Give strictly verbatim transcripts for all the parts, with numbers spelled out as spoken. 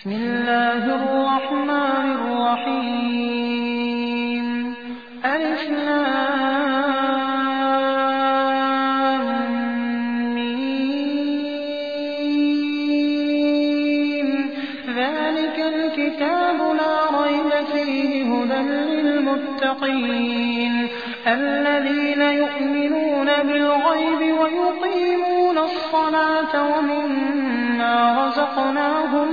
بسم الله الرحمن الرحيم ألف لام ميم ذلك الكتاب لا ريب فيه هدى للمتقين الذين يؤمنون بالغيب ويقيمون الصلاة ومما رزقناهم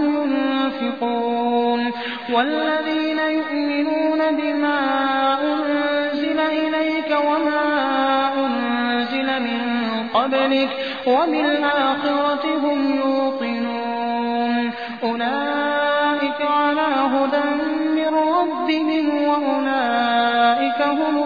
ينفقون والذين يؤمنون بما أنزل إليك وما أنزل من قبلك وبالآخرة هم يوقنون أولئك على هدى من ربهم وأولئك هم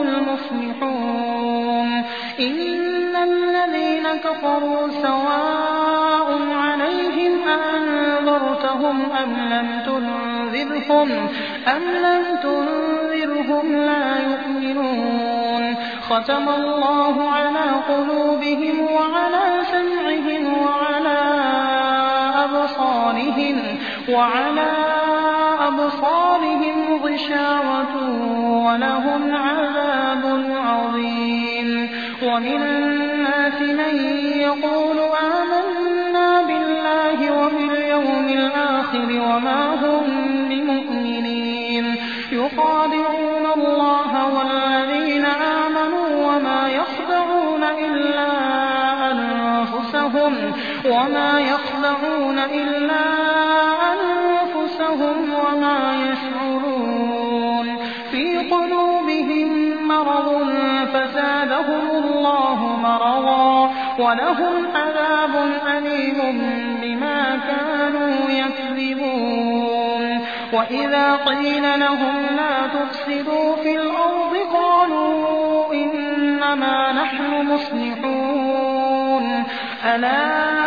المفلحون إن الذين كفروا سواء عليهم أأنذرتهم أم لم تنذرهم أم لم تنذرهم لا يؤمنون ختم الله على قلوبهم وعلى سمعهم وعلى أبصارهم وعلى أبصارهم غشاوة ولهم عذاب عظيم ومن الناس من يقول آمنا بالله وباليوم الآخر وما هم بمؤمنين يخادعون الله والذين آمنوا وما يخدعون إلا أنفسهم وما يخدعون إلا أنفسهم وما يشعرون في قلوبهم مرض فزادهم الله مرضا ولهم عذاب أليم بما كانوا يكذبون وإذا قيل لهم لا تفسدوا في الأرض قالوا إنما نحن مصلحون ألا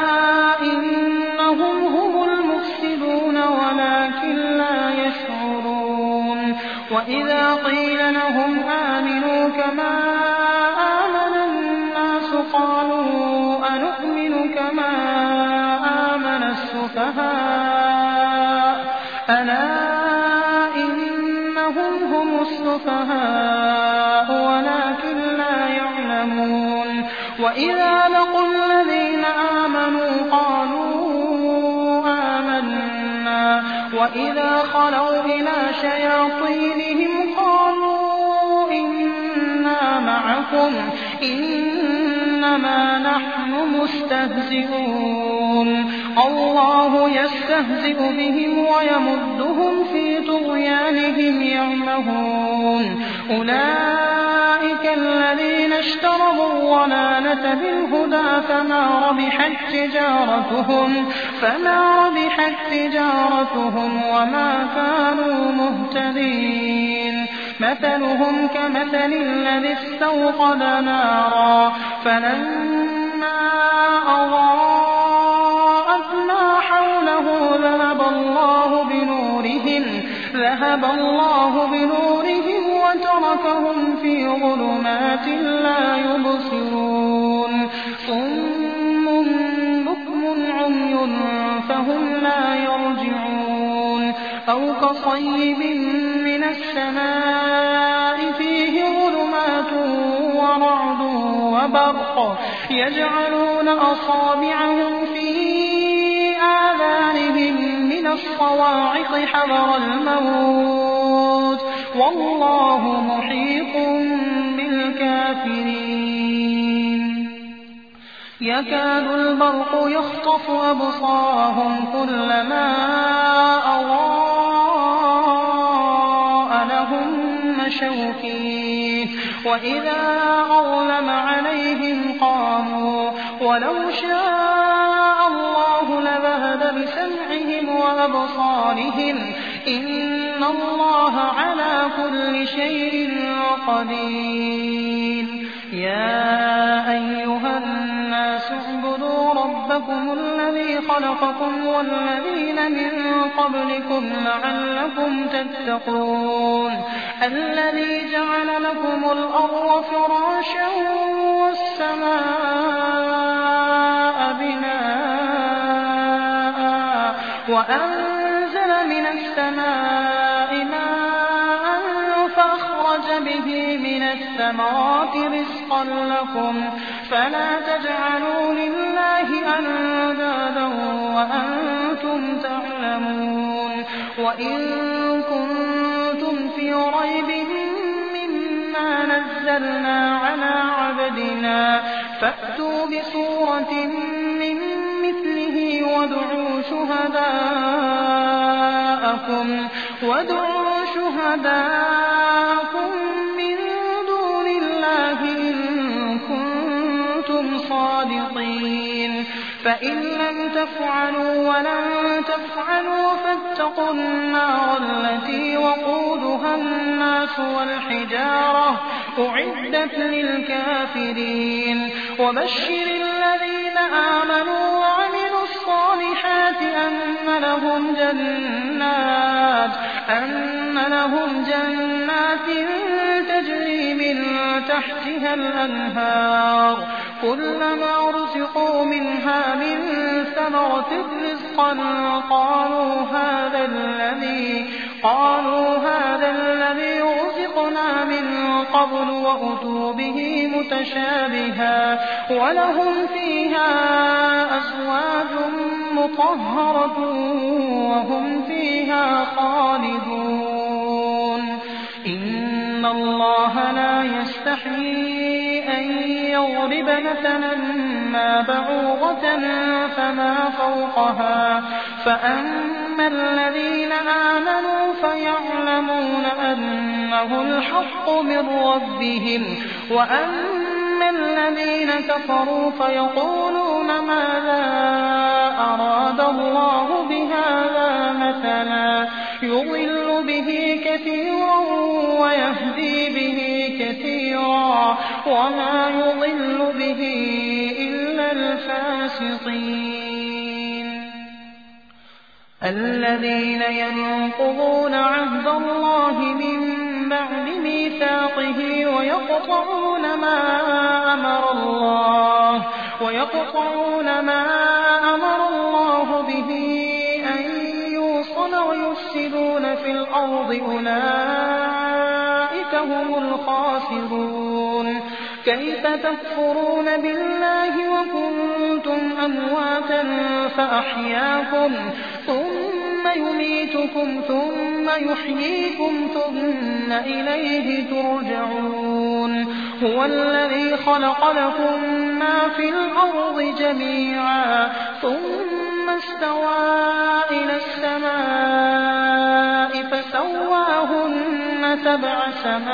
إنهم هم المفسدون ولكن لا يشعرون وإذا قيل لهم آمنوا كما آمن الناس قالوا أنؤمن كما آمن السفهاء ألا إنهم هم السفهاء ولكن لا يعلمون وإذا لقوا الذين آمنوا قالوا آمنا وإذا خلوا إلى شياطينهم قالوا إنا معكم إنما نحن مستهزئون الله يستهزئ بهم ويمدهم في طغيانهم يعمهون أولئك الذين اشتروا الضلالة بالهدى فما ربحت تجارتهم فما ربحت تجارتهم وما كانوا مهتدين مثلهم كمثل الذي استوقد نارا فلما أضاءت ما حوله ذهب الله بنورهم ذهب الله بنورهم وتركهم في ظلمات لا يبصرون صم بكم عمي فهم لا يرجعون أو كصيب من السماء فيه ظلمات ورعد وبرق يجعلون أصابعهم في آذانهم من الصواعق حذر الموت والله محيط بالكافرين يكاد البرق يخطف أبصارهم كلما أضاء لهم مشوا فيه وإذا أظلم عليهم قاموا ولو شاء الله لذهب بسمعهم وأبصارهم إن الله على كل شيء قدير يا أيها الناس اعبدوا ربكم الذي خلقكم والذين من قبلكم لعلكم تتقون الذي جعل لكم الأرض فراشا والسماء بناء وأنزل أنزل من السماء ماء فأخرج به من الثمرات رزقا لكم فلا تجعلوا لله أندادا وأنتم تعلمون وإن كنتم في ريب مما نزلنا على عبدنا فأتوا بسورة من مثله وادعوا شهداءكم وادعوا شهداءكم من دون الله إن كنتم صادقين فإن لم تفعلوا ولن تفعلوا فاتقوا النار التي وقودها الناس والحجارة أعدت للكافرين وبشر الذين آمنوا وعملوا الصالحات أن لهم جنات أن لهم جنات تجري من تحتها الأنهار كلما رزقوا منها من ثمرة رزقا قالوا هذا الذي قالوا هذا الذي رزقنا من قبل وأتوا به متشابها ولهم فيها أزواج مطهرة وهم فيها خالدون إن الله لا يستحيي أن يضرب مثلا ما بعوضة فما فوقها فأما الذين آمنوا فيعلمون أنه الحق من ربهم وأما الذين كفروا فيقولون ماذا أراد الله بهذا مثلا يضل به كثيرا ويهدي به كثيرا وما يضل به إلا الفاسقين الذين ينقضون عهد الله من بعد ميثاقه ويقطعون ما أمر الله ويقطعون ما أمر الله به أن يوصل ويفسدون في الأرض أولئك هم الخاسرون كيف تكفرون بالله وكنتم أمواتا فأحياكم ثم يميتكم ثم يحييكم ثم إليه ترجعون هو الذي خلق لكم ما في الأرض جميعا ثم استوى إلى السماء فسواهن سبع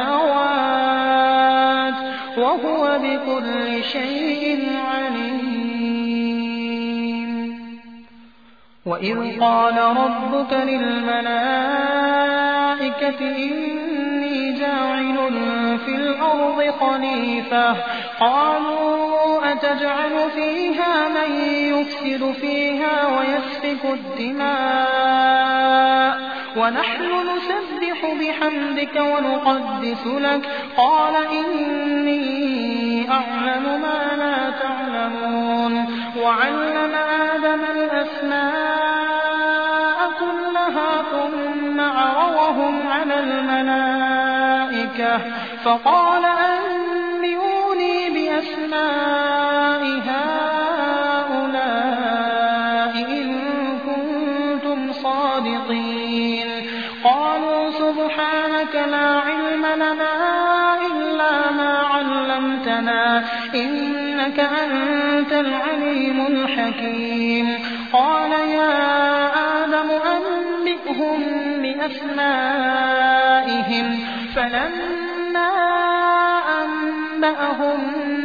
سماوات وهو بكل شيء عليم وإذ قال ربك للملائكة إني جاعل في الأرض خليفة قالوا أتجعل فيها من يفسد فيها ويسفك الدماء ونحن نسبح بحمدك ونقدس لك قال إني أعلم ما لا تعلمون وعلم آدم الأسماء كلها ثم عرضهم على الملائكة فقال أنبئوني بأسماء هؤلاء إن كنتم صادقين قالوا سبحانك لا علم لنا إلا ما علمتنا إنك أنت العليم الحكيم قال يا آدم أنبئهم بأسمائهم فلما أنبأهم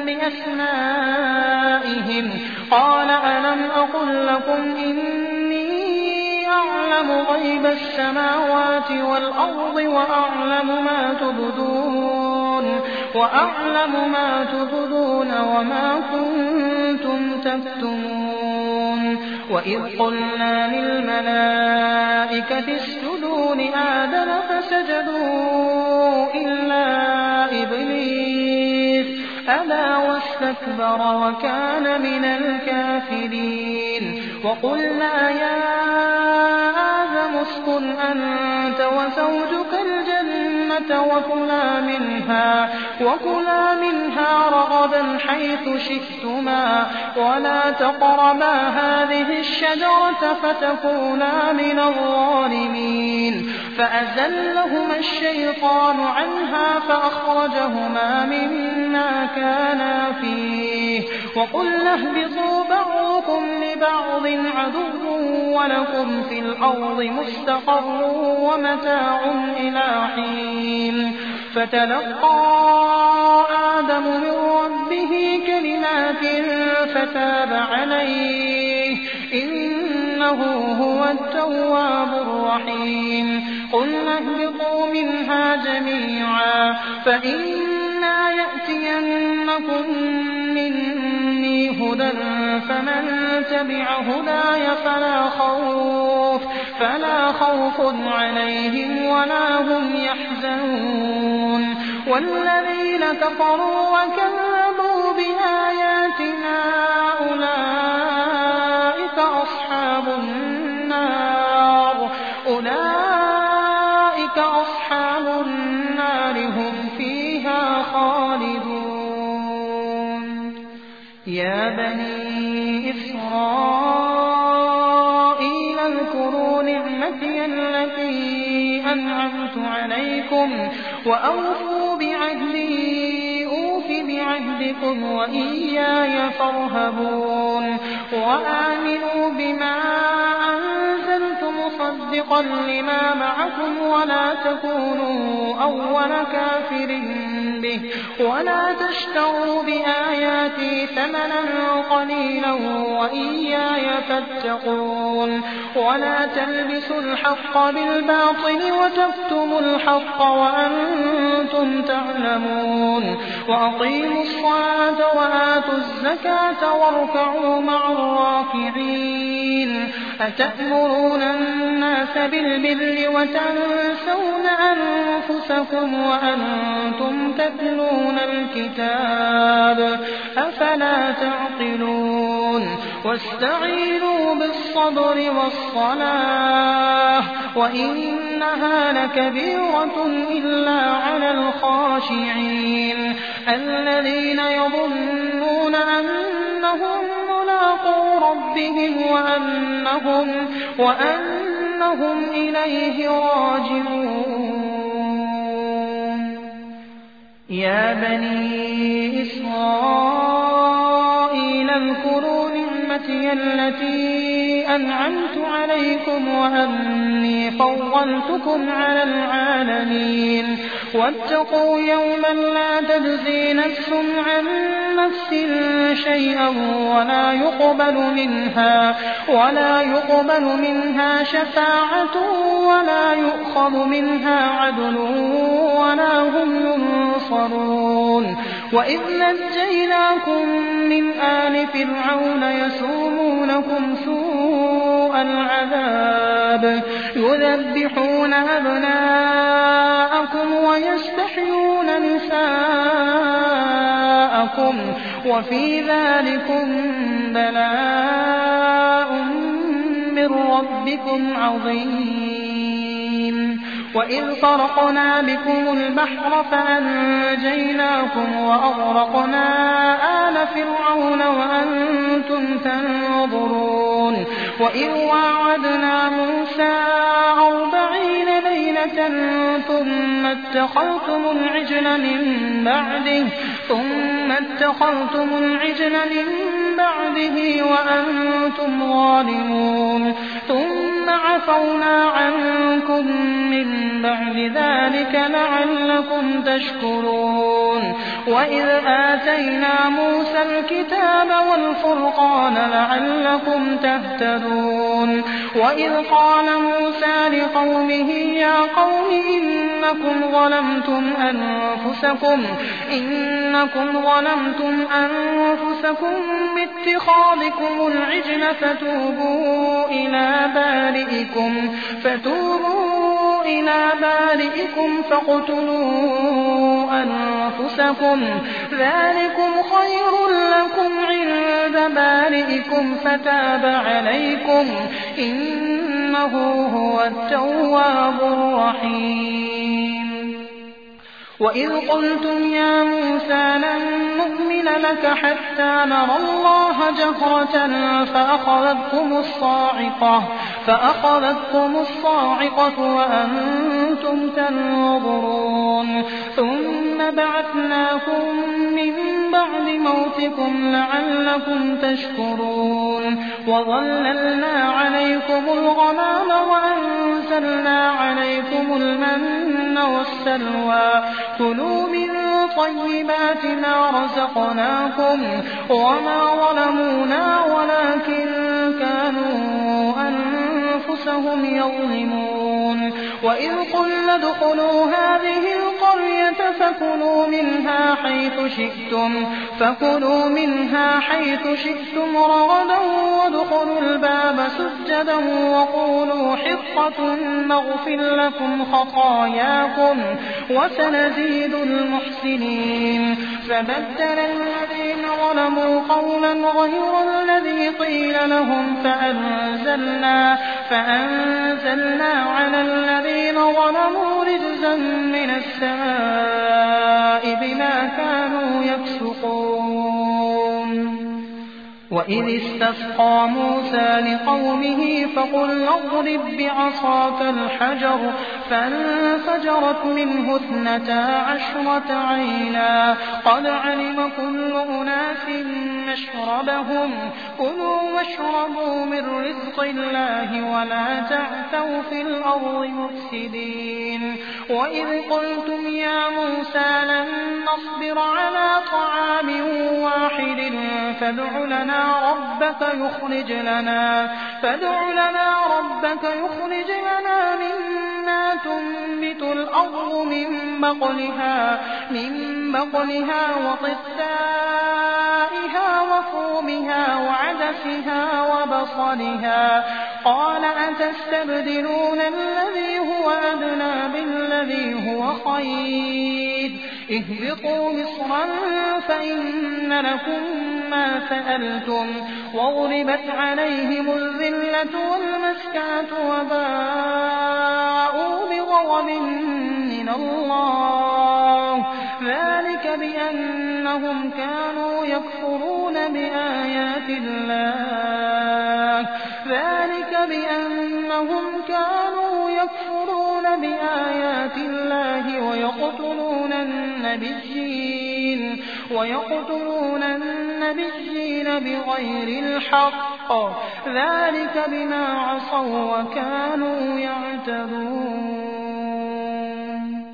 بأسمائهم قال ألم أقل لكم إني أعلم غيب السماوات والأرض وأعلم ما تبدون وأعلم ما تبدون وما كنتم تكتمون وإذ قلنا للملائكة اسجدوا لآدم فسجدوا إلا إبليس أبى واستكبر وكان من الكافرين وقلنا يا آدم اسكن أنت وزوجك الجنة وكلا منها, وكلا منها رغدا حيث شئتما ولا تقربا هذه الشجرة فتكونا من الظالمين. فأزلهما الشيطان عنها فأخرجهما مما كانا فيه وقلنا اهبطوا بعضكم لبعض عدو ولكم في الأرض مستقر ومتاع إلى حين. فتلقى آدم من ربه كلمات فتاب عليه إنه هو التواب الرحيم. قلنا اهبطوا منها جميعا فإما يأتينكم مني هدى فمن تبع هداي فلا خوف, فلا خوف عليهم ولا هم يحزنون. والذين كفروا وكذبوا بآياتنا أولئك أصحاب النار أولئك أصحاب النار هم فيها خالدون. يا بني إسرائيل اذكروا نعمتي التي أنعمت عليكم وأوفوا بعهدي أوف بعهدكم وإياي فارهبون. وآمنوا بما أنزلت مصدقا لما معكم ولا تكونوا أول كافر به ولا تشتروا بآياتي ثمنا قليلا وإياي فاتقون. ولا تلبسوا الحق بالباطل وتكتموا الحق وأنتم تعلمون. وأقيموا الصلاة وآتوا الزكاة واركعوا مع الراكعين. أتأمرون الناس بالبر وتنسون أنفسكم وأنتم تتلون الكتاب أفلا تعقلون. واستعينوا بالصبر والصلاة وإنها لكبيرة إلا على الخاشعين الذين يظنون أنهم ملاقو ربهم وأنهم, وأنهم إليه راجعون. يا بني إسرائيل اذكروا نعمتي التي أنعمت عليكم وأني فضلتكم على العالمين. واتقوا يوما لا تجزي نفس عن نفس شيئا ولا يقبل منها ولا يقبل منها شفاعة ولا يؤخذ منها عدل ولا هم ينصرون. وإذ نجيناكم من آل فرعون يسومونكم سوء العذاب يذبحون أبناءكم ويستحيون نساءكم وفي ذلكم بلاء من ربكم عظيم. وإذ فرقنا بكم البحر فأنجيناكم وأغرقنا آل فرعون وأنتم تنظرون. وإذ واعدنا موسى أربعين ليلة ثم اتخذتم العجل من بعده ثم اتخذتم العجل من بعده وأنتم ظالمون. ثم عفونا عنكم من بعد ذلك لعلكم تشكرون. وإذ آتينا موسى الكتاب والفرقان لعلكم تهتدون. وإذ قال موسى لقومه يا قوم إنكم ظلمتم أنفسكم إنكم ظلمتم أنفسكم باتخاذكم العجل فتوبوا إلى بارئكم فتوبوا إلى بارئكم فاقتلوا أنفسكم ذلكم خير لكم عند بارئكم فتاب عليكم إن إنه هو التواب الرحيم. وإذ قلتم يا موسى لن نؤمن لك حتى نرى الله جهرة فأخذتكم الصاعقة فأخذتكم الصاعقة وأنتم تنظرون ثم بعثناكم من بعد موتكم لعلكم تشكرون وظللنا عليكم الغمام وأنزلنا عليكم المن والسلوى كلوا من طيبات ما رزقناكم وما ظلمونا ولكن كانوا أنفسهم يظلمون. وإذ قلنا ادخلوا هذه القرية فكلوا منها حيث شئتم فكلوا منها حيث شئتم رغدا وادخلوا الباب سجدا وقولوا حطة نغفر لكم خطاياكم وسنزيد المحسنين. فبدل الذين ظلموا قولا غير الذي قيل لهم فأنزلنا, فأنزلنا على الذين ظلموا رجزا من السماء بما كانوا يفسقون. وإذ استسقى موسى لقومه فقل اضرب بعصاك الحجر فانفجرت منه اثنتا عشرة عينا قد علم كل أناس مشربهم كلوا واشربوا من رزق الله ولا تعثوا في الأرض مفسدين. وإذ قلتم يا موسى لن نصبر على طعام واحد فادع لنا ربك يخرج لنا فادع لنا ربك يخرج لنا مما تنبت الأرض من بقلها من بقلها وقثائها وفومها وعدسها وبصلها قال أتستبدلون الذي هو أدنى بالذي هو خير اهبطوا مصرا فإن لكم ما سألتم وضربت عليهم الذلة والمسكنة وباءوا بغضب من الله ذلك بأنهم كانوا يكفرون بآيات الله ذلك بأنهم كانوا يكفرون بآيات الله ويقتلون النبيين ويقتلون النبيين بغير الحق ذلك بما عصوا وكانوا يعتدون.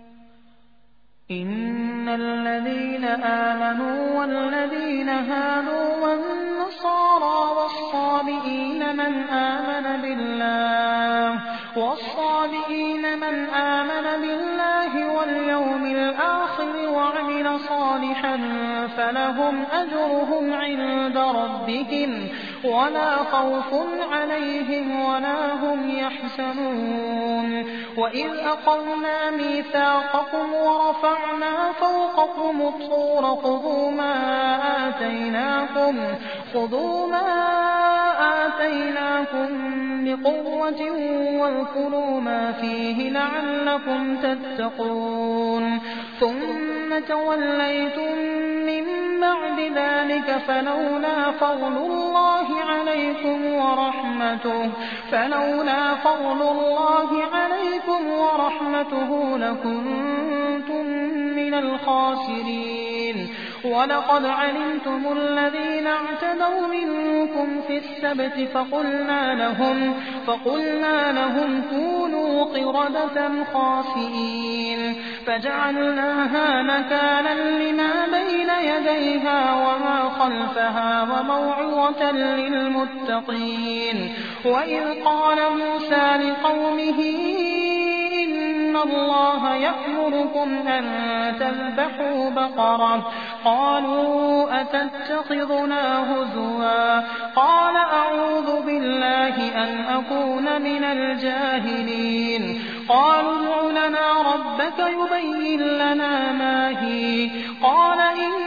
إن الذين آمنوا والذين هادوا والنصارى والصابئين من آمن بالله والصابئين من آمن بالله واليوم الآخر وعمل صالحا فلهم أجرهم عند ربهم ولا خوف عليهم ولا هم يحزنون. وإذ أخذنا ميثاقكم ورفعنا فوقكم الطور خذوا ما آتيناكم خذوا ما آتيناكم بقوة واذكروا ما فيه لعلكم تتقون. ثم توليتم من بعد ذلك فلولا فضل الله عليكم ورحمته فلولا فضل الله عليكم ورحمته لكنتم من الخاسرين. ولقد علمتم الذين اعتدوا منكم في السبت فقلنا لهم فقلنا لهم كونوا قردة خاسئين فجعلناها نكالا لما بين يديها وما خلفها وموعظة للمتقين. وإذ قال موسى لقومه إن الله يأمركم أن تذبحوا بقرة قالوا أتتخذنا هزوا قال أعوذ بالله أن أكون من الجاهلين. قالوا ادع لنا ربك يبين لنا ما هي قال إنه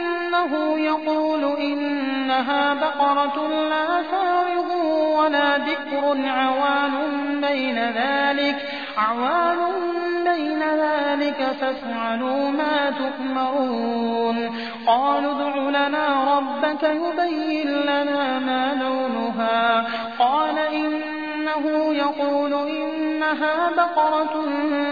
إنه يقول إنها بقرة لا فارض ولا بكر عوان بين ذلك عوان بين ذلك فافعلوا ما تؤمرون قالوا ادع لنا ربك يبين لنا ما لونها قال إنه يقول إنها بقرة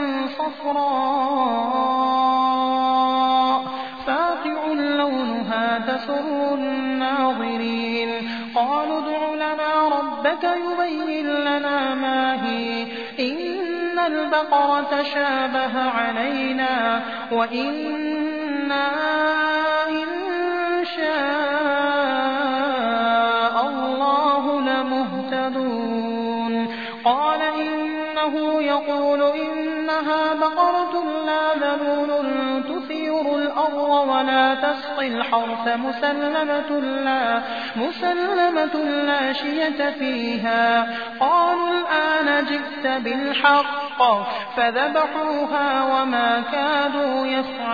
صفراء فاقع لونها تسر الناظرين قالوا ادع لنا ربك يبين لنا ما هي إن البقرة شابه علينا وإنا إن شاء الله لمهتدون قال إنه يقول إنها بقرة لا ذلول تثير الأرض ولا تسقي الحرث مسلمة لا, مسلمة لا شية فيها قالوا الآن جئت بالحق فذبحوها وما كادوا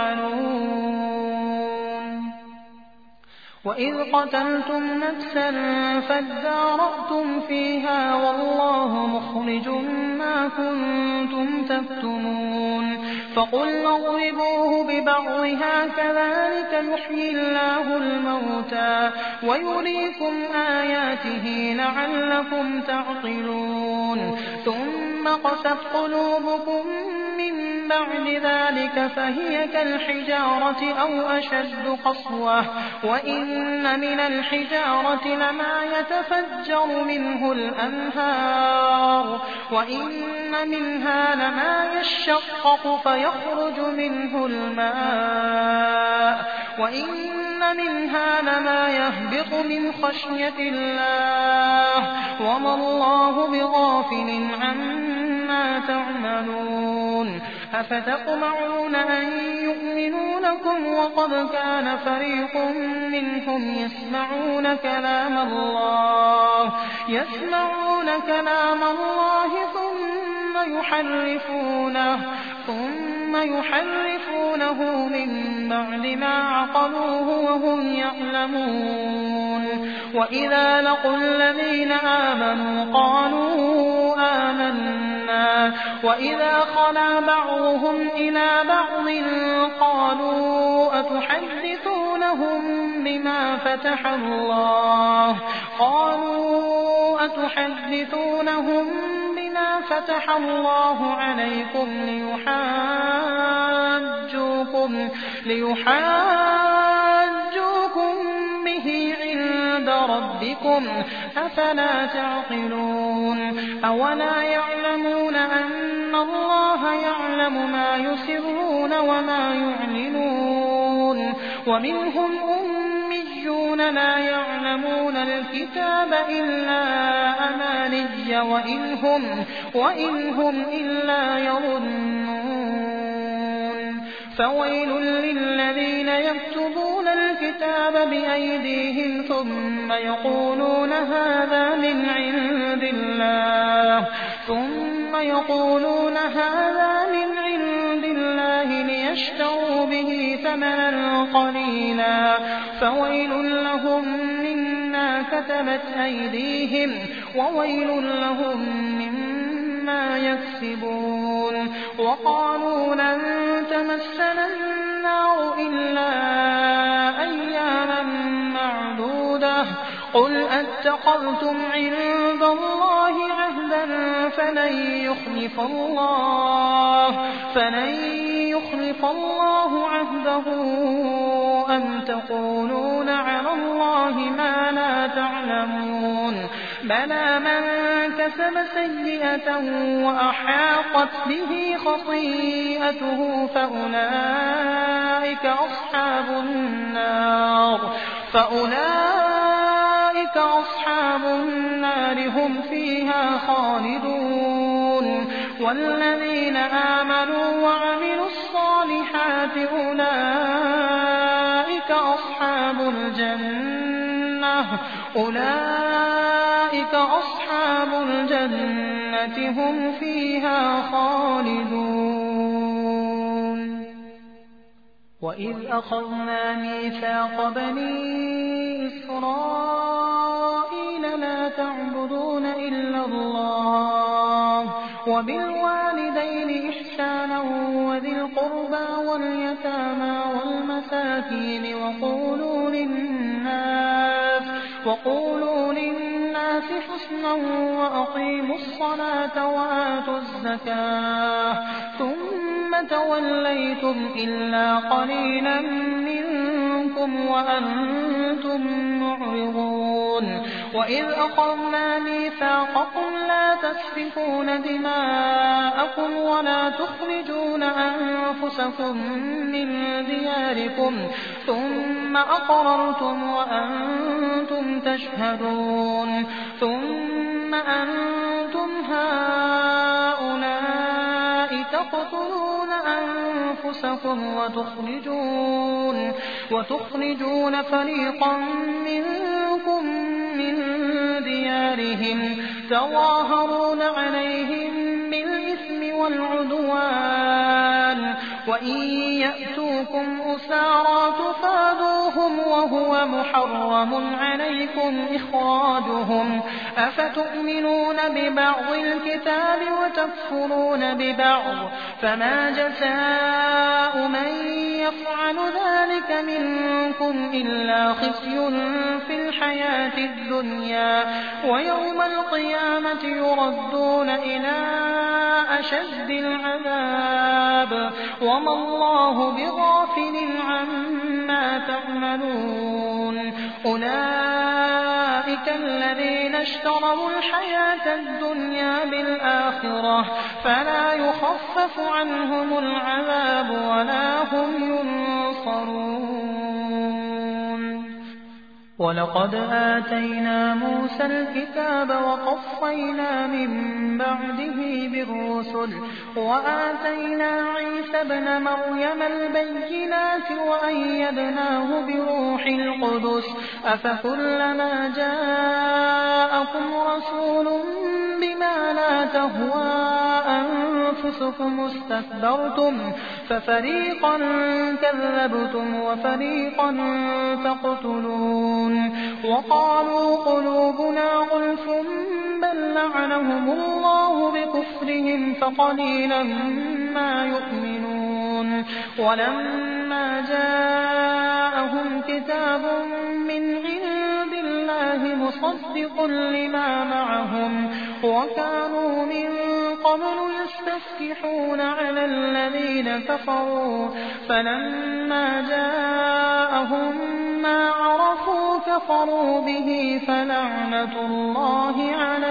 يفعلون وإذ قتلتم نفسا فادارأتم فيها والله مخرج ما كنتم تكتمون فقلنا اضربوه ببعضها كذلك يحيي الله الموتى ويريكم آياته لعلكم تعقلون ثم قست قلوبكم من بعد ذلك فهي كالحجارة أو أشد قسوة وإن من الحجارة لما يتفجر منه الأنهار وإن منها لما يشقق فيخرج منه الماء وإن منها لما يهبط من خشية الله وما الله بغافل عما تعملون أفتطمعون أن يؤمنوا لكم وقد كان فريق منهم يسمعون كلام الله يسمعون كلام الله ثم يحرفونه ثم يحرفونه من بعد ما عقلوه وهم يعلمون وإذا لقوا الذين آمنوا قالوا آمنا وإذا خلا بعضهم إلى بعض قالوا أتحدثونهم بما فتح الله قالوا أتحدثونهم بما فتح الله عليكم ليحاجوكم ليحاجوكم به عند ربكم أفلا تعقلون أولا يعلمون أن الله يعلم ما يسرون وما يعلنون ومنهم أميون لا يعلمون الكتاب إلا أماني وإن هم, وإن هم إلا يظنون فويل للذين يكتبون الكتاب بأيديهم ثم يقولون هذا من عند الله ثم يقولون هذا من عند الله ليشتروا به ثمنا قليلا فويل لهم مما كتبت أيديهم وويل لهم مما يكسبون وقالوا لن تمسنا النار إلا أياما معدودة قل أتخذتم عند الله عهدا فلن يخلف الله فلن يخلف الله عهده أم تقولون على الله ما لا تعلمون بلى من كسب سيئة وأحاطت به خطيئته فأولئك أصحاب النار فأولئك أصحاب النار هم فيها خالدون والذين آمنوا وعملوا الصالحات أولئك أصحاب الجنة أولئك أصحاب الجنة هم فيها خالدون. وإذ أخذنا ميثاق بني إسرائيل لا تعبدون إلا الله وبالوالدين إحسانا وذي القربى واليتامى والمساكين وقولوا للناس, وقولوا للناس حسنا وأقيموا الصلاة وآتوا الزكاة ثم توليتم إلا قليلا منكم وأنتم معرضون. وإذ أخذنا ميثاقكم لا تسفكون دماءكم ولا تخرجون أنفسكم من دياركم ثم أقررتم وأنتم تشهدون ثم أنتم هؤلاء تقتلون أنفسكم وتخرجون, وتخرجون فريقا منكم من ديارهم تظاهرون عليهم بالإثم والعدوان وإن يأتوكم أسارى تفادوهم وهو محرم عليكم إخراجهم أفتؤمنون ببعض الكتاب وتكفرون ببعض فما جزاء من يفعل ذلك منكم إلا خزي في الحياة الدنيا ويوم القيامة يردون إلى أشد العذاب وما الله بغافل عما تعملون. أولئك الذين اشتروا الحياة الدنيا بالآخرة فلا يخفف عنهم العذاب ولا هم ينصرون. ولقد آتينا موسى الكتاب وقفينا من بعده بالرسل وآتينا عيسى ابن مريم البينات وأيدناه بروح القدس أفكلما جاءكم رسول بما لا تهوى أنفسكم استكبرتم ففريقا كذبتم وفريقا تقتلون. وقالوا قلوبنا غلف بل لعنهم الله بكفرهم فقليلا ما يؤمنون. ولما جاءهم كتاب من عند الله مصدق لما معهم وكانوا من قبل يستفتحون على الذين كفروا فلما جاءهم ما عرفوا كفروا به فلعنة الله على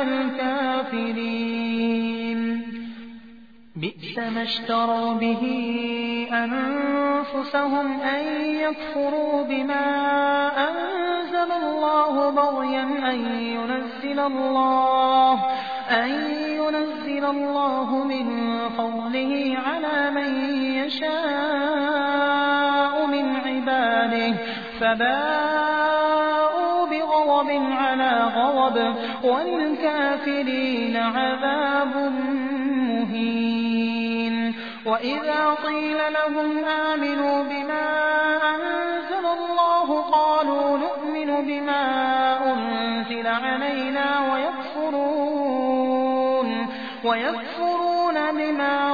الكافرين. بئس ما اشتروا به أنفسهم أن يكفروا بما أنزل الله بغيا أن ينزل الله أن ينزل الله من فضله على من يشاء من عباده فباءوا بغضب على غضب وللكافرين عذاب مهين. وإذا قيل لهم آمنوا بما أنزل الله قالوا نؤمن بما أنزل علينا ويكفرون, ويكفرون بما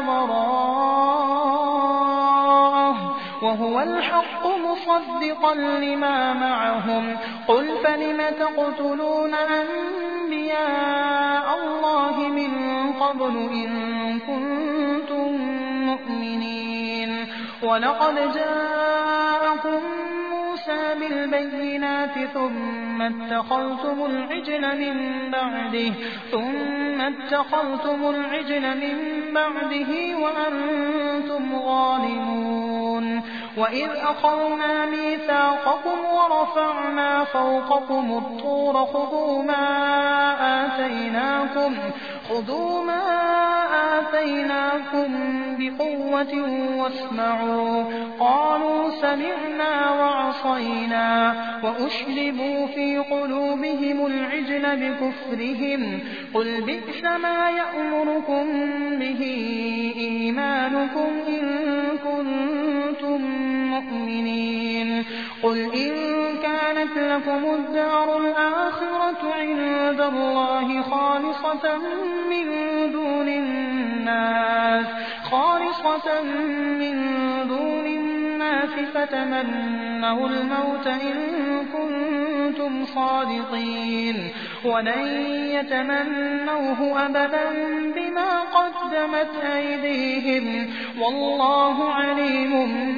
وراءه وهو الحق مصدقا لما معهم. قل فلم تقتلون أنبياء الله من قبل إن كنتم مؤمنين. ولقد جاءكم موسى بالبينات ثم اتخذتم العجل من بعده ثم اتخذتم العجل من بعده وأنتم ظالمون. وإذ أخذنا ميثاقكم ورفعنا فوقكم الطور خذوا ما آتيناكم خذوا ما آتيناكم بقوة واسمعوا قالوا سمعنا وعصينا وأشربوا في قلوبهم العجل بكفرهم قل بئس ما يأمركم به إيمانكم إن كنتم مؤمنين. المؤمنين قل إن كانت لكم الدار الآخرة عند الله خالصة من دون الناس خالصة من دون الناس فتمنوا الموت إن كنتم صادقين ولن يتمنوه أبدا بما قدمت أيديهم والله عليم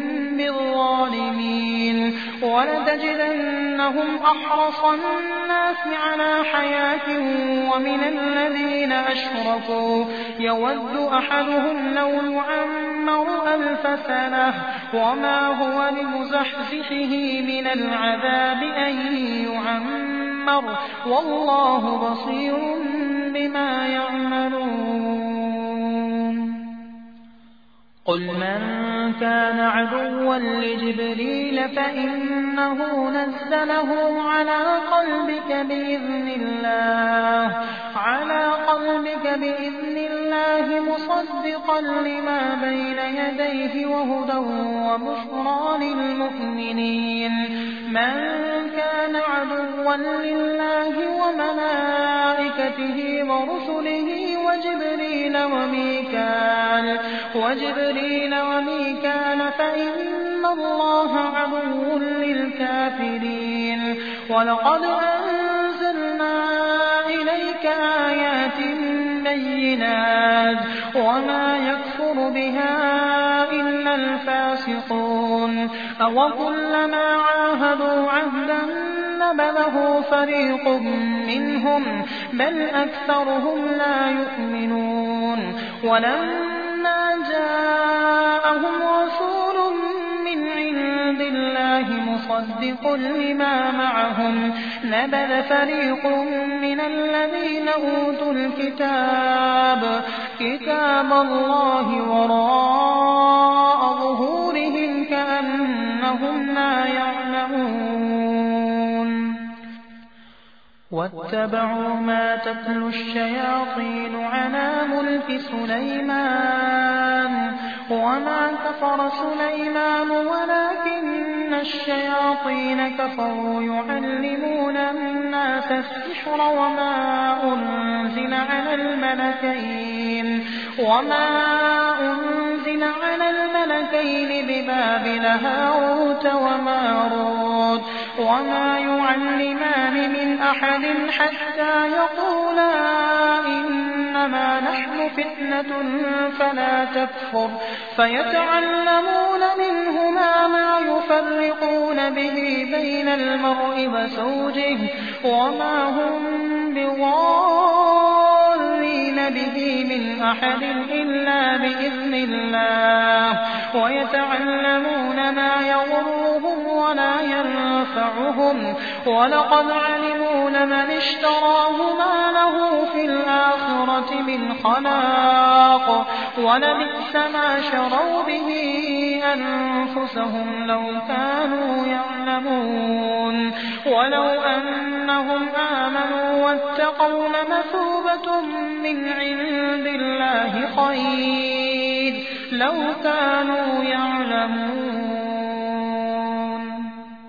بالظالمين ولتجدنهم أحرص الناس على حياة ومن الذين أشركوا يود أحدهم لو يعمر ألف سنة وما هو بمزحزحه من العذاب أن يعمر والله بصير بما يعملون قل من كان عدوا لجبريل فإنه نزله على قلبك بإذن الله على قلبك بإذن الله مصدقا لما بين يديه وهدى وبشرى للمؤمنين من كان عدوا لله وملائكته ورسله وجبريل وميكال وجبريل وميكال فإن الله عدو للكافرين ولقد أنزلنا إليك آيات بينات وما يكفر بها إلا الفاسقون أوكلما عاهدوا عهدا نبذه فريق منهم بل أكثرهم لا يؤمنون ولما جاءهم رسول من عند الله مصدق لما معهم نبذ فريق من الذين أوتوا الكتاب كتاب الله وراء ظهورهم كأنهم لا يعلمون واتبعوا ما تتلو الشياطين على ملك سليمان وما كفر سليمان ولكن الشياطين كفروا يعلمون الناس السحر وما أنزل على الملكين وما أنزل على الملكين ببابل هاروت وماروت وما يعلمان من أحد حتى يقولا إنما نحن فتنة فلا تكفر فيتعلمون منهما ما يفرقون به بين المرء وزوجه وما هم بضارين به من أحد إلا بإذن الله ويتعلمون ما يضرهم ولا ينفعهم ولقد علموا لمن اشتراه ما له في الآخرة من خلاق ولبئس ما شروا به أنفسهم لو كانوا يعلمون ولو أنهم آمنوا واتقوا لمثوبة من عند الله خير لو كانوا يعلمون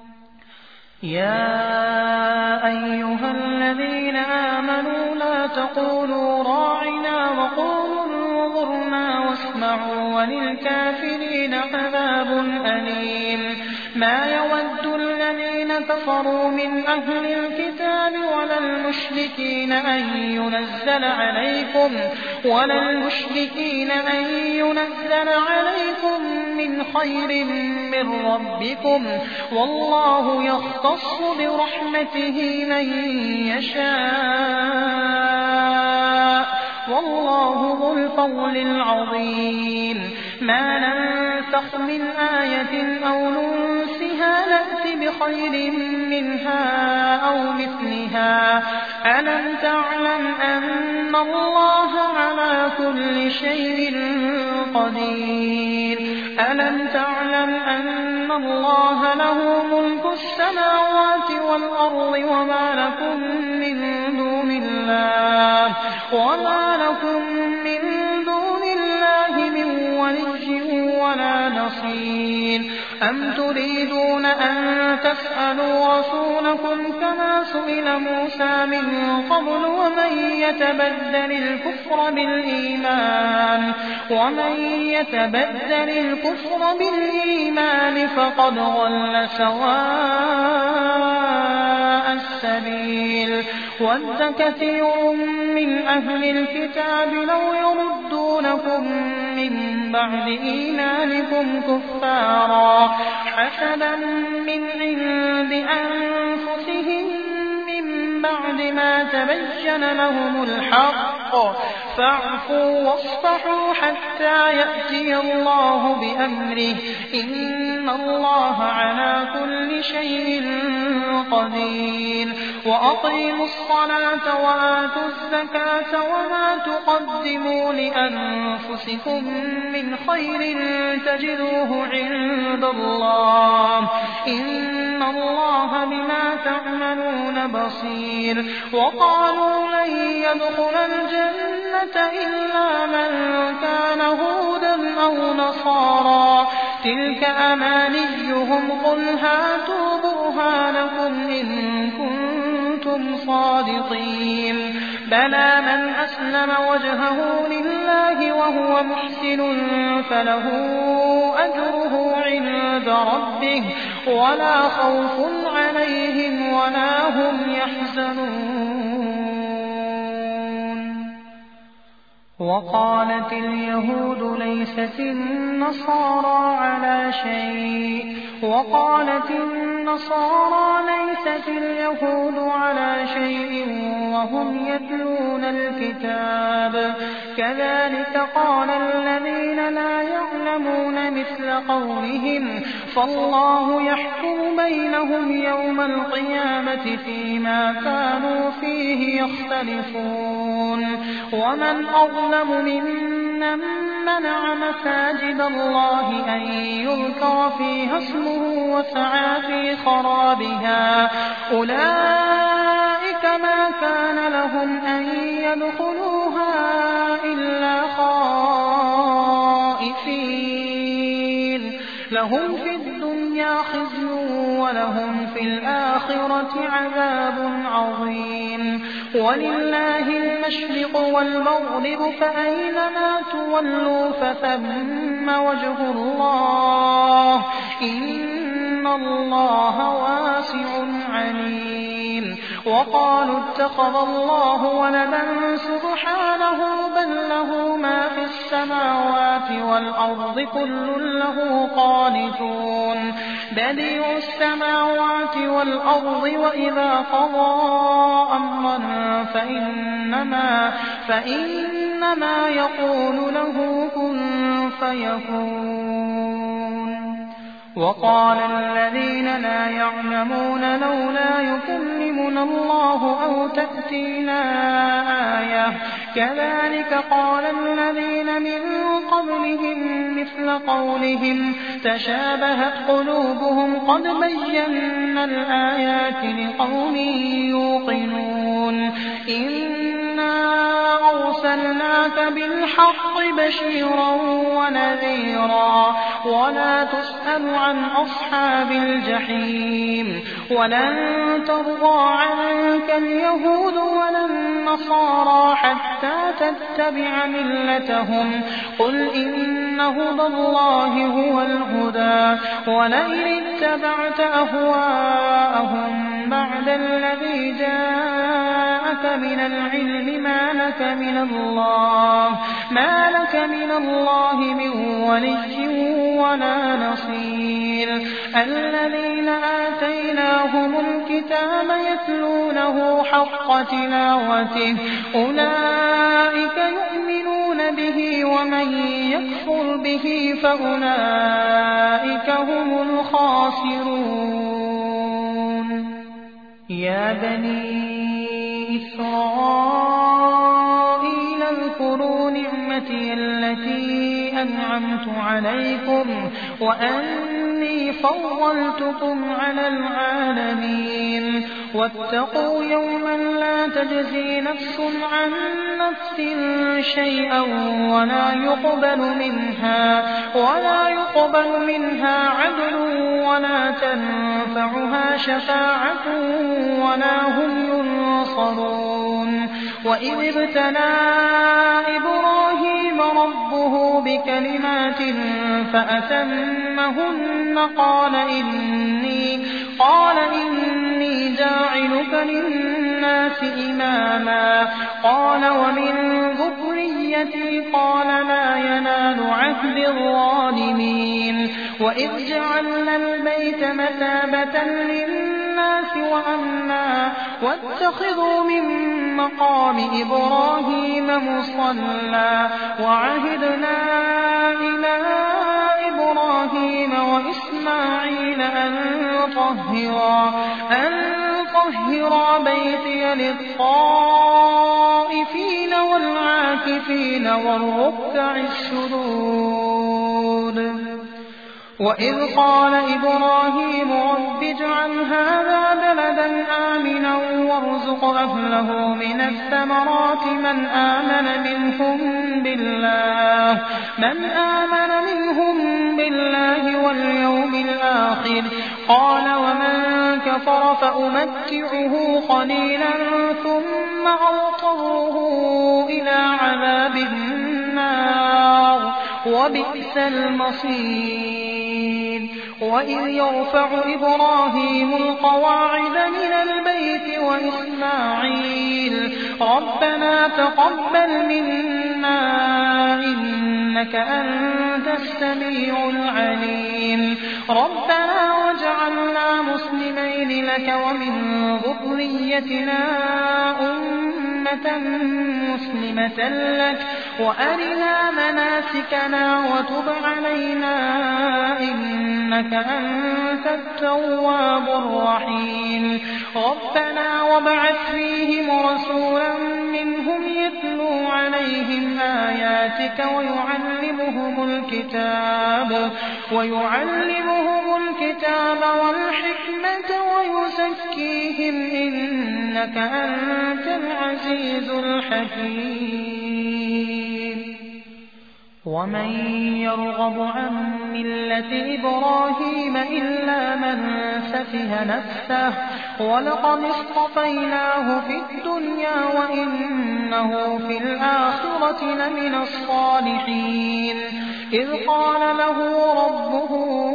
يا أيها الذين آمنوا لا تقولوا راعنا وقولوا انظرنا واسمعوا وللكافرين عذاب أليم ما يود الذين كفروا من أهل الكتاب ولا المشركين أن ينزل عليكم ولا المشركين أن ينزل عليكم من خير من ربكم والله يختص برحمته من يشاء والله ذو الفضل العظيم ما ننسخ من آية أو ننسها نأت بخير منها أو مثلها ألم تعلم أن الله على كل شيء قدير ألم تعلم أن الله له ملك السماوات والأرض وما لكم من دون الله وما لكم من دون الله من ولي ولا نصير أم تريدون أن تسألوا رسولكم كما سئل موسى من قبل ومن يتبدل الكفر بالإيمان ومن يتبدل الكفر بالإيمان فقد ضل سواء السبيل ود كثير من أهل الكتاب لو يردونكم من بعد إيمانكم كفارا حسدا من عند أنفسهم من بعد ما تبين لهم الحق فاعفوا واصفحوا حتى يأتي الله بأمره إن الله على كل شيء قدير وأقيموا الصلاة وآتوا الزكاة وما تقدموا لأنفسكم من خير تجدوه عند الله إن الله بما تعملون بصير وقالوا لن يدخل الجنة إلا من كان هودا أو نصارى تلك أمانيهم قل هاتوا برهانكم إن كنتم صادقين بلى من أسلم وجهه لله وهو محسن فله أجره عند ربه ولا خوف عليهم ولا هم يحزنون وقالت اليهود ليست النصارى على شيء وقالت النصارى ليست اليهود على شيء وهم يتلون الكتاب كذلك قال الذين لا يعلمون مثل قولهم فالله يحكم بينهم يوم القيامة فيما كانوا فيه يختلفون ومن أظلم ممن منع مساجد الله أن يذكر فيها اسمه وسعى في خرابها أولئك ما كان لهم أن يدخلوها إلا خائفين لهم في الدنيا خزي ولهم في الآخرة عذاب عظيم ولله المشرق والمغرب فأينما تولوا فثم وجه الله إن الله واسع عليم وقالوا اتخذ الله ولدا سبحانه بل له ما في السماوات والأرض كل له قانتون بديع السماوات والأرض وإذا قضى أمرا فإنما, فإنما يقول له كن فيكون وقال الذين لا يعلمون لولا يكلمنا الله أو تأتينا آية كذلك قال الذين من قبلهم مثل قولهم تشابهت قلوبهم قد بينا الآيات لقوم يوقنون إنا أرسلناك بالحق بشيرا ونذيرا ولا تسأل عن أصحاب الجحيم ولن ترضى عنك اليهود ولا النصارى حتى تتبع ملتهم قل إن هدى الله هو الهدى ولئن اتبعت أهواءهم بعد الذي جاءك من العلم ما لك من الله ما لك من الله من ولي ولا نصير الذين آتيناهم الكتاب يتلونه حق تلاوته أولئك يؤمنون به ومن يكفر به فأولئك هم الخاسرون يا بني إسرائيل اذكروا نعمتي التي أنعمت عليكم وأني فضلتكم على العالمين واتقوا يوما لا تجزي نفس عن نفس شيئا ولا يقبل منها ولا يقبل منها عدل ولا تنفعها شفاعة ولا هم ينصرون وإذ ابتلى إبراهيم ربه بكلمات فأتمهن قال إني قال إني جاعلك للناس إماما قال ومن ذريتي قال لا ينال عهد الظالمين وإذ جعلنا البيت مثابة للناس وأمنا واتخذوا من مقام إبراهيم مصلى وعهدنا إلى إبراهيم وإسماعيل أن طهرا أن طهرا بيتي للطائفين والعاكفين والركع السجود وإذ قال إبراهيم رب اجعل هذا بلدا آمنا وارزق أهله من الثمرات من آمن منهم بالله من آمن منهم بالله واليوم الآخر قال ومن كفر فأمتعه قليلا ثم أضطره إلى عذاب النار وبئس المصير وإذ يرفع إبراهيم القواعد من البيت وإسماعيل ربنا تقبل منا إنك أنت السميع العليم ربنا واجعلنا مسلمين لك ومن ذريتنا أمة مسلمة لك وأرنا مناسكنا وتب علينا إنك أنت التواب الرحيم ربنا وابعث فيهم رسولا منهم يتلو عليهم آياتك ويعلمهم الكتاب ويعلمهم الكتاب والحكمة ويزكيهم إنك أنت العزيز الحكيم ومن يرغب عن ملة إبراهيم إلا من سفه نفسه ولقد اصطفيناه في الدنيا وإنه في الآخرة لمن الصالحين إذ قال له ربه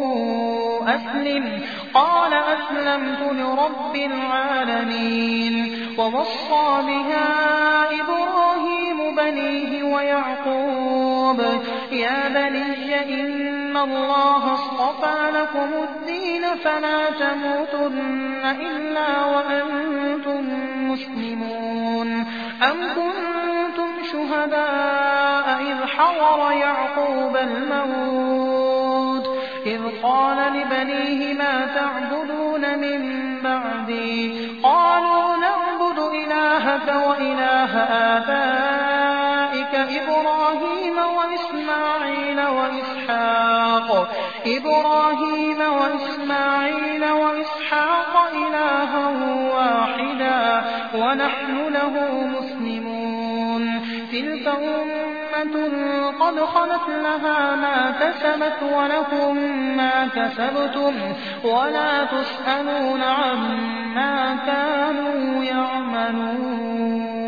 أسلم قال أسلمت لرب العالمين ووصى بها إبراهيم بنيه ويعقوب يا بني إن الله اصطفى لكم الدين فلا تموتن إلا وأنتم مسلمون أم كنتم شهداء إذ حضر يعقوب الموت إذ قال لبنيه ما تعبدون من بعدي قالوا نعبد إلهك وإله آبائك إبراهيم وإسماعيل وإسحاق إبراهيم وإسماعيل وإسحاق إلها واحدا ونحن له مسلمون تلك أمة قد خلت لها ما كسبت ولكم ما كسبتم ولا تسألون عما كانوا يعملون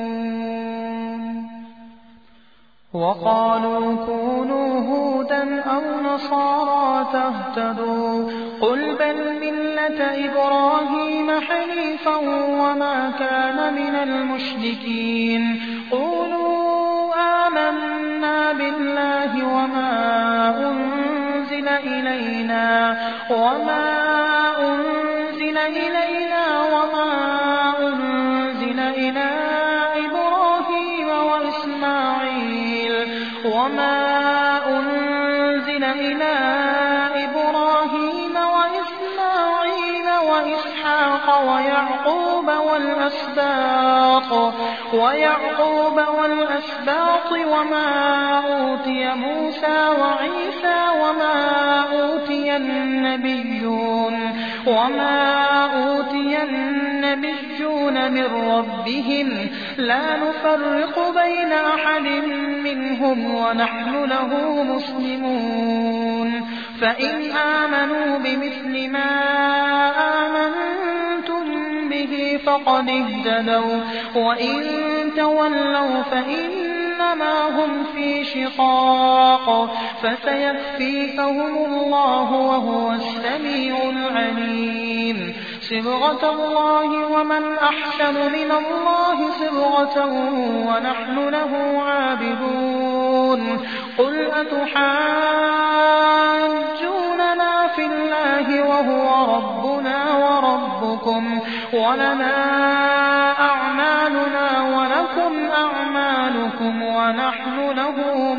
وقالوا كونوا هودا أو نصارى تهتدوا قل بل ملة إبراهيم حنيفا وما كان من المشركين قولوا آمنا بالله وما أنزل إلينا وما أنزل إلينا وما أنزل إلى إبراهيم وإسماعيل وما أنزل إلى إبراهيم وإسماعيل وإسحاق ويعقوب والأسباط ويعقوب والأسباط وما أوتي موسى وعيسى وما أوتي النبيون وما أوتي النبيون النبيون من ربهم لا نفرق بين أحد منهم ونحن له مسلمون فإن آمنوا بمثل ما آمنتم به فقد اهتدوا وإن تولوا فإنما هم في شقاق فسيكفيكهم الله وهو السميع العليم صبغة الله ومن أحسن من الله صبغة ونحن له عابدون قل أتحاجوننا في الله وهو ربنا وربكم ولنا أعمالنا ولكم أعمالكم ونحن له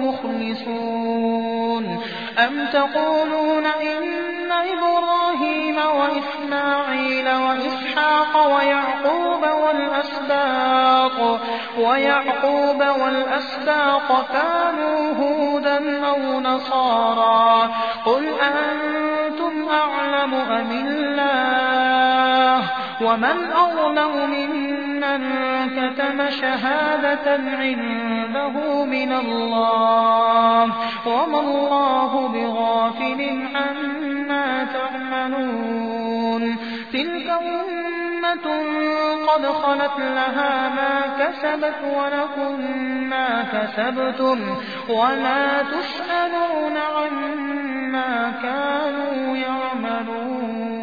مخلصون أم تقولون إن إبراهيم وإسماعيل وإسحاق ويعقوب والأسباط ويعقوب والأسباط كانوا هودا أو نصارى قل أنتم أعلم أم الله ومن أظلم ممن كتم شهادة عنده من الله وما الله بغافل عما تعملون تلك أمة قد خلت لها ما كسبت ولكم ما كسبتم ولا تسألون عما كانوا يعملون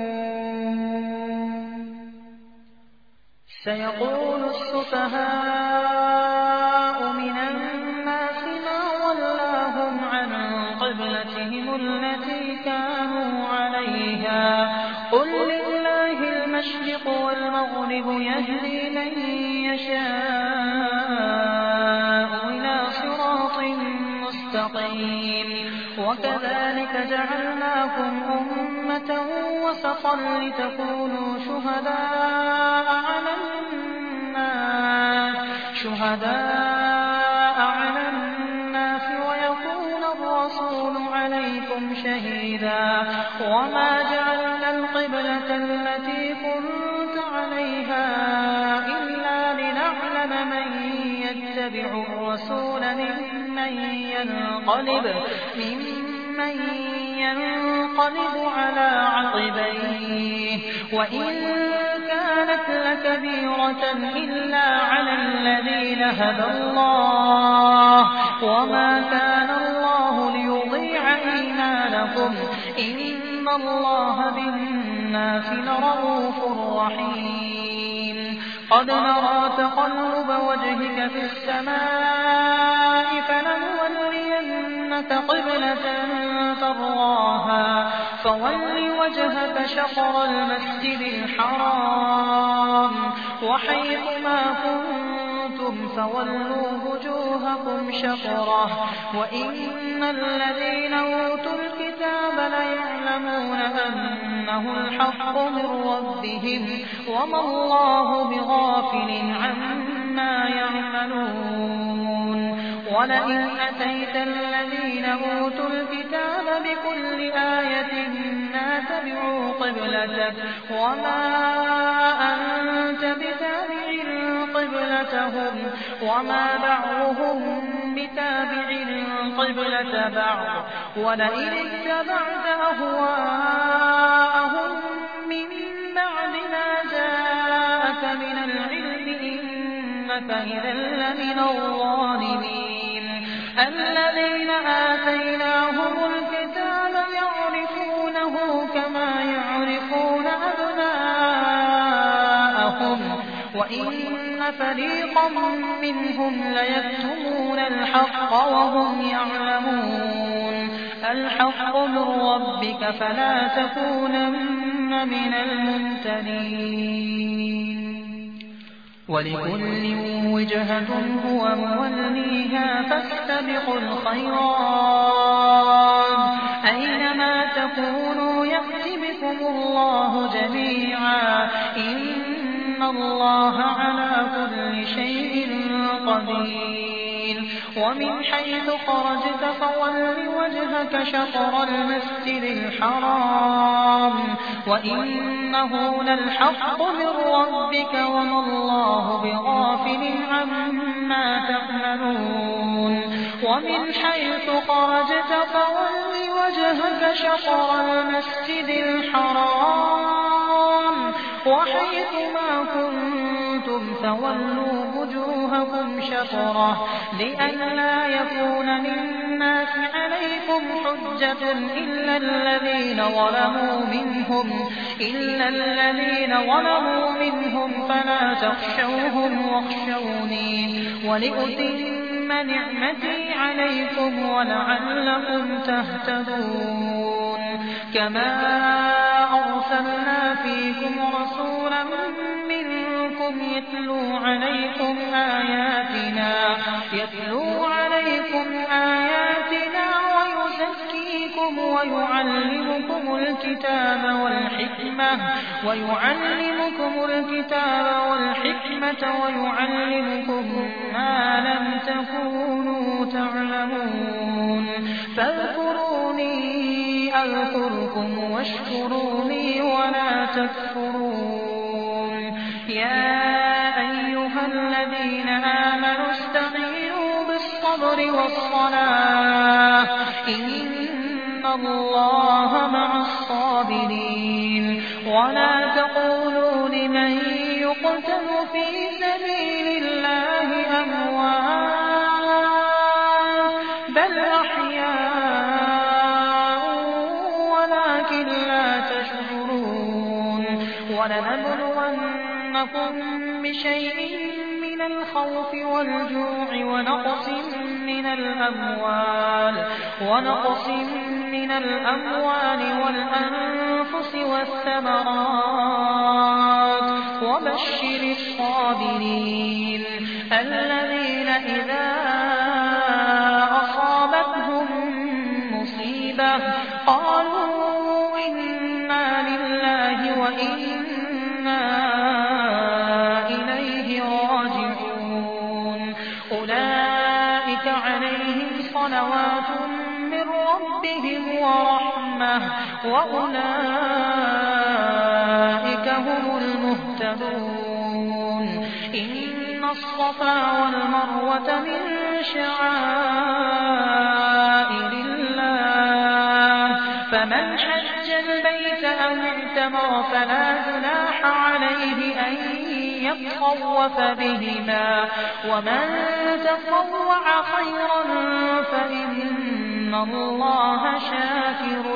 سيقول السفهاء من الناس ما ولاهم عن قبلتهم التي كانوا عليها قل لله المشرق والمغرب يهدي من يشاء إلى صراط مستقيم وكذلك جعلناكم أمة وسطا لتكونوا شهداء على الناس شهداء على الناس ويكون الرسول عليكم شهيدا وما جعلنا القبلة التي كنت عليها إلا لنعلم من يتبع الرسول ممن ينقلب ممن ينقلب على عقبيه وإن كانت لكبيرة إلا على الذين هدى الله وما كان الله ليضيع إيمانكم إن الله بالناس لرءوف رحيم قد نرى تقلب وجهك في السماء فلنولينك قبلة ترضاها فول وجهك شطر المسجد الحرام وحيث ما كنتم فولوا وجوهكم شطره وإن الذين أوتوا الكتاب ليعلمون أنه الحق من ربهم وما الله بغافل عما يعملون ولئن أتيت الذين أوتوا الكتاب بكل آية ما تبعوا قبلتك وما أنت بتابع قبلتهم وما بعضهم بتابع قبلة بعض ولئن اتبعت أهواءهم من بعد ما جاءك من العلم إنك إذا لمن الظالمين الذين آتيناهم الكتاب يعرفونه كما يعرفون أبناءهم وإن فريقا منهم ليكتمون الحق وهم يعلمون الحق من ربك فلا تكونن من الممترين ولكل وجهة هو موليها فاستبقوا الخيرات أينما تكونوا يأت بكم الله جميعا إن الله على كل شيء قدير ومن حيث خرجت فول وجهك وجهك شطر المسجد الحرام وإنه للحق من ربك وما الله بغافل عما تعملون ومن حيث خرجت فول وجهك شطر المسجد الحرام وحيث ما كنتم فولوا وجوهكم شطره لئلا يكون للناس عليكم حجة إلا الذين ظلموا منهم إلا الذين ظلموا منهم فلا تخشوهم واخشوني ولأتم نعمتي عليكم ولعلكم تهتدون كما أرسلنا فيكم رسولا منكم يتلو عليكم آياتنا يتلو عليكم آياتنا ويزكيكم ويعلمكم الكتاب والحكمة ويعلمكم الكتاب والحكمة ويعلمكم ما لم تكونوا تعلمون فاذكروني أذكركم واشكروا لي ولا تكفرون يا أيها الذين آمنوا استعينوا بالصبر والصلاة إن الله مع الصابرين ولا تقولوا لمن يقتل في سبيل الله أموات بل أحياء ولكن لا تشعرون ولنبلونكم بشيء من الخوف والجوع ونقص من الأموال ونقص من الأموال والأنفس والثمرات وبشر الصابرين الذين إذا أصابتهم مصيبة قالوا إنا لله وإنا إليه راجعون أولئك عليهم صلوات من ربهم ورحمة وأولئك هم المهتدون إن الصفا والمروة من شعائر الله فمن حج البيت أو اعتمر فلا جناح عليه أن يطوف بهما ومن تطوع خيرا فإن الله شاكر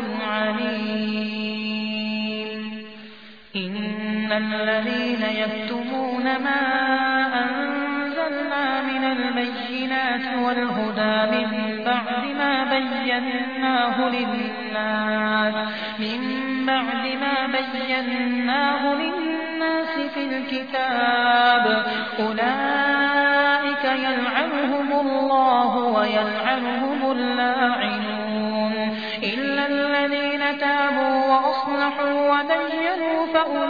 عليم إن الذين يكتمون ما أنزلنا من البينات والهدى من بعد ما بيناه للناس من بعد ما بيناه للناس في الكتاب أولئك يلعنهم الله ويلعنهم اللاعنون إلا الذين تابوا وأصلحوا وبينوا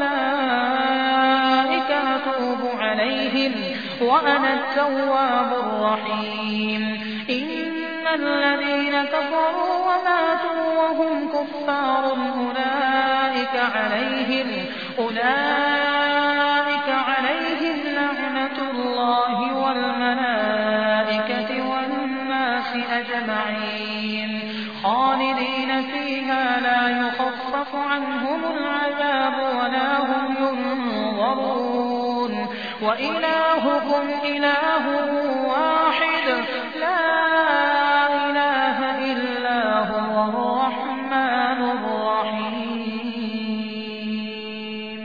فأولئك أتوب عليهم وأنا التواب الرحيم إن الذين كفروا وماتوا وهم كفار أولئك عليهم أولئك عليهم لعنة الله والملائكة والناس أجمعين خالدين فيها لا يخفف عنهم العذاب ولا هم ينظرون وإلهكم إله واحد لا إله إلا هو الرحمن الرحيم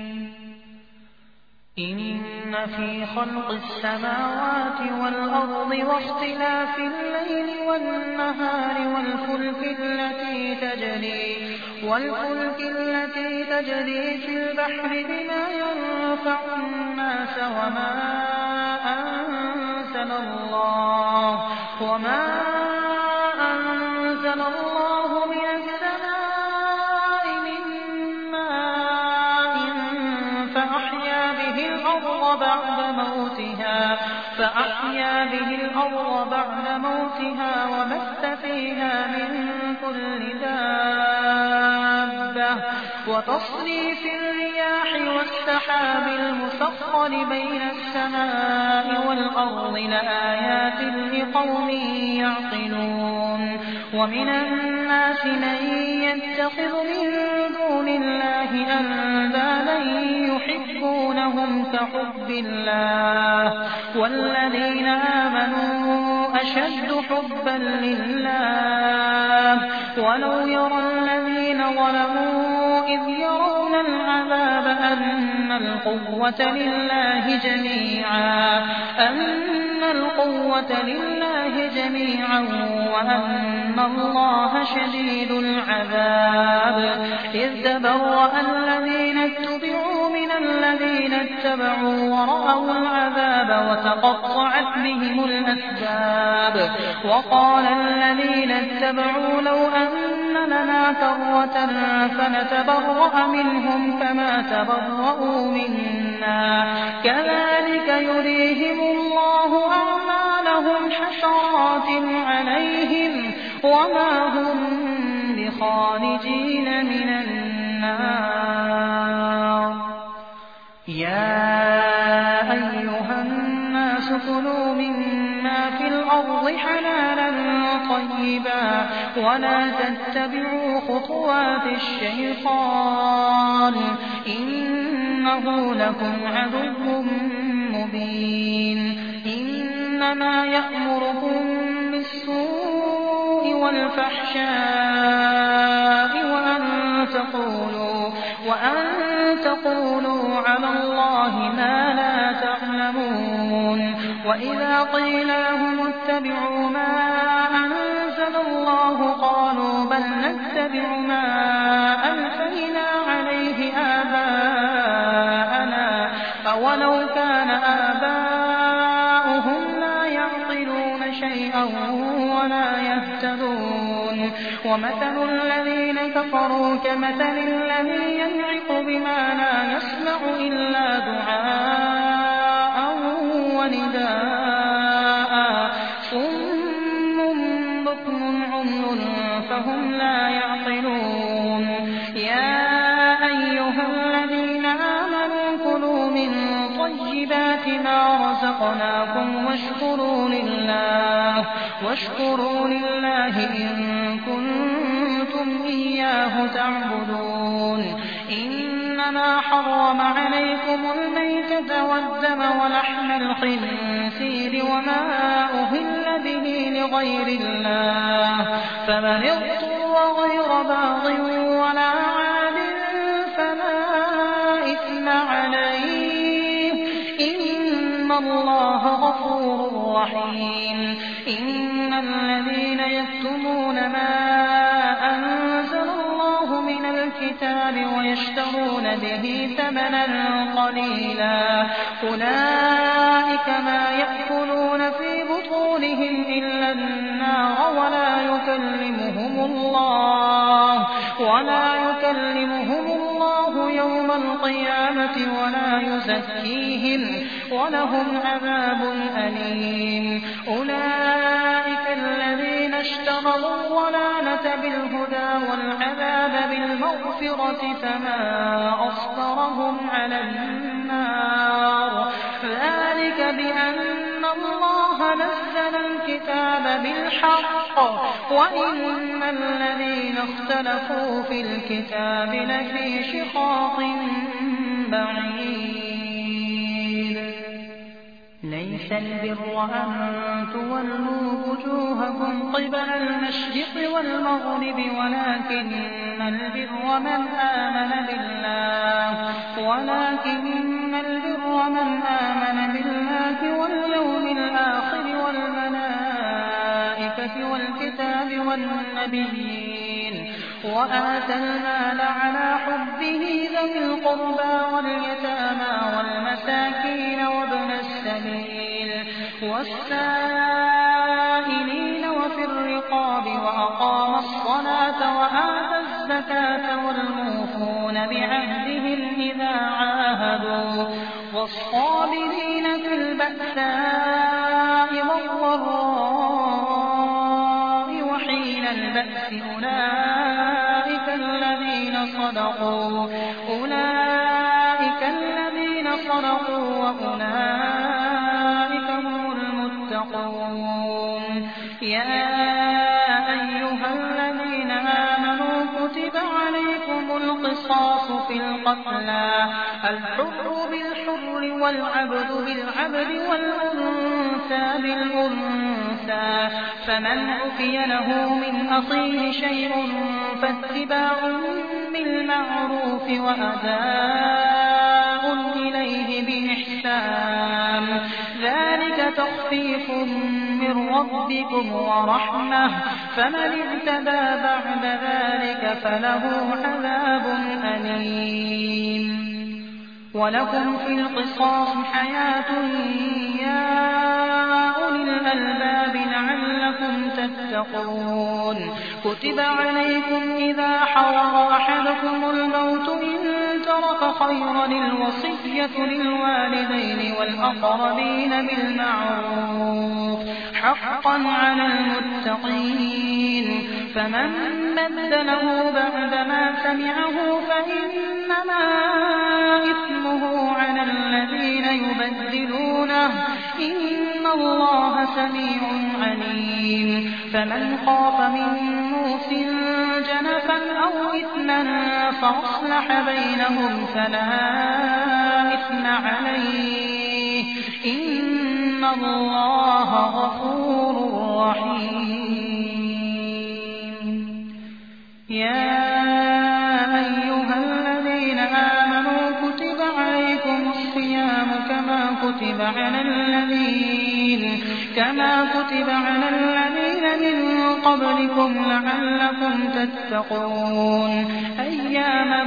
إن في خلق السماوات والأرض واختلاف الليل والنهار والفلك التي تجري والفلك التي تجري في البحر بما ينفع الناس وما أنزل الله وما أنزل الله من السماء من ماء فأحيا به الأرض بعد موتها فأحيا به الأرض بعد موتها وبث فيها من كل دابة وتصريف الرياح والسحاب المسخر بين السماء والأرض لآيات لقوم يعقلون ومن الناس من يتخذ من دون الله أندادا يحبونهم كحب الله والذين آمنوا أشد حبا لله ولو يرى الذين ظلموا إذ يرون العذاب أن القوة لله جميعا أن القوة لله جميعا وأن الله شديد العذاب إذ تبرأ الذين اتبعوا من الذين اتبعوا ورأوا العذاب وتقطعت بهم الأسباب وقال الذين اتبعوا لو أن لنا كرة فنتبرأ منهم كما تبرأوا منا كذلك يريهم الله أعمالهم حسرات عليهم وما هم بخارجين من النار يا أيها الناس كلوا مما في الأرض حلالا طيبا ولا تتبعوا خطوات الشيطان إنه لكم عدو مبين إنما يأمركم بالسوء والفحشاء وأن تقولوا وأن تقولوا على الله ما لا تعلمون وإذا قيل لهم اتبعوا ما أنزل الله قالوا بل نتبع ما ألفينا عليه آباءنا أولو كان آباؤهم لا يعقلون شيئا ولا يهتدون ومثل الذين كفروا كمثل الذي ينعق بما لا يسمع إلا دعاء ونداء صم بكم عمي فهم لا يعقلون يا أيها الذين آمنوا كلوا من طيبات ما رزقناكم واشكروا لله واشكروا لله إن كنتم إياه تعبدون إنما حرم عليكم الميتة والدم ولحم الخنزير وما أهل به لغير الله فمن اضطر غير باغ ولا عاد فلا إثم عليه إن الله غفور رحيم إن الذين يكتمون ما أنزل الله من الكتاب ويشترون به ثمنا قليلا أولئك ما يأكلون في بطونهم إلا النار ولا يكلمهم الله ولا يكلمهم الله يوم القيامة ولا يزكيهم ولهم عذاب أليم أولئك الذين اشتروا الضلالة بالهدى والعذاب بالمغفرة فما أصبرهم على النار ذلك بأن الله نزل الكتاب بالحق وإن الذين اختلفوا في الكتاب لفي شقاق بعيد ليس البر أن تولوا وجوهكم قبل المشرق والمغرب ولكن البر من آمن بالله ولكن البر من آمن بالله واليوم الآخر والملائكة والكتاب والنبيين وآتى المال على حبه ذوي القربى واليتامى والمساكين وابن السبيل والسائلين وفي الرقاب وأقام الصلاة وآتى الزكاة والموفون بعهدهم إذا عاهدوا والصابرين في البأساء والضراء وحين البأس أولئك الذين صدقوا أولئك الذين صدقوا وأولئك هم المتقون. يا أيها الذين آمنوا كتب عليكم القصاص في القتلى الحر بالحر والعبد بالعبد والأنثى بالأنثى فمن عفي له من أخيه شيء فاتباع بالمعروف وأداء إليه بإحسان ذلك تخفيف من ربكم ورحمة فمن اعتدى بعد ذلك فله عذاب أليم. ولكم في القصاص حياة يا أولي الألباب لعلكم تتقون. كتب عليكم إذا حضر أحدكم الموت إن ترك خيرا الوصية للوالدين والأقربين بالمعروف حقا على المتقين. فمن بدله بعدما سمعه فإنما إثمه على الذين يبدلونه إن الله سميع عليم. فمن خاف من موص جنفا أو إثما فأصلح بينهم فلا إثم عليه إن الله غفور رحيم. يا أيها الذين آمنوا كتب عليكم الصيام كما كتب على الذين كما كتب على الذين من قبلكم لعلكم تتقون. أياما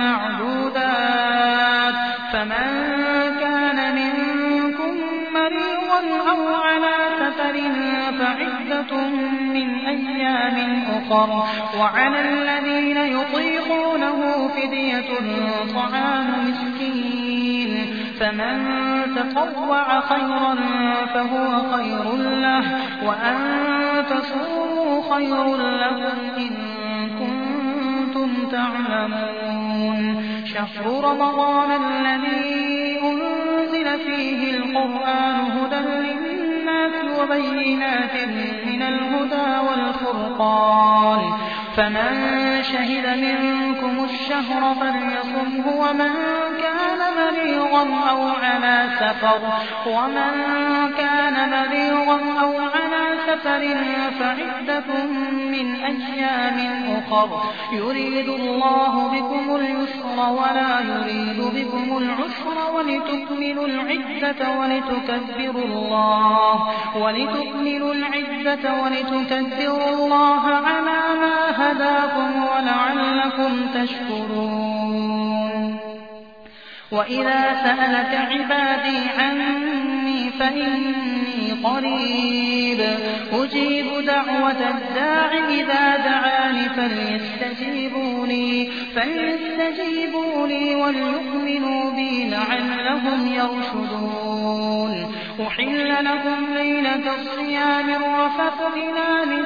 معدودات فمن كان منكم مريضا أو على سفر فعدة من أيام أخر وعلى الذين يطيقونه فدية طعام مسكين فمن تطوع خيرا فهو خير له وأن تصوموا خير لكم إن كنتم تعلمون. شهر رمضان الذي أنزل فيه القرآن هدى للناس وبينات من الهدى والفرقان فمن شهد منكم الشهر فليصمه ومن كان مريضا أو على سفر ومن كان مريضا أو على سفر فعدة من أيام أخر يريد الله بكم اليسر ولا يريد بكم العسر ولتكملوا العدة ولتكبروا الله ولتكملوا العدة ولتكبروا الله على ما هداكم ولعلكم تشكرون. وإذا سألك عبادي عني فإني قريب أجيب دعوة الداع إذا دعاني فليستجيبوا لي فليستجيبوا لي وليؤمنوا بي لعلهم يرشدون. أحل لكم ليلة الصيام الرفث إلى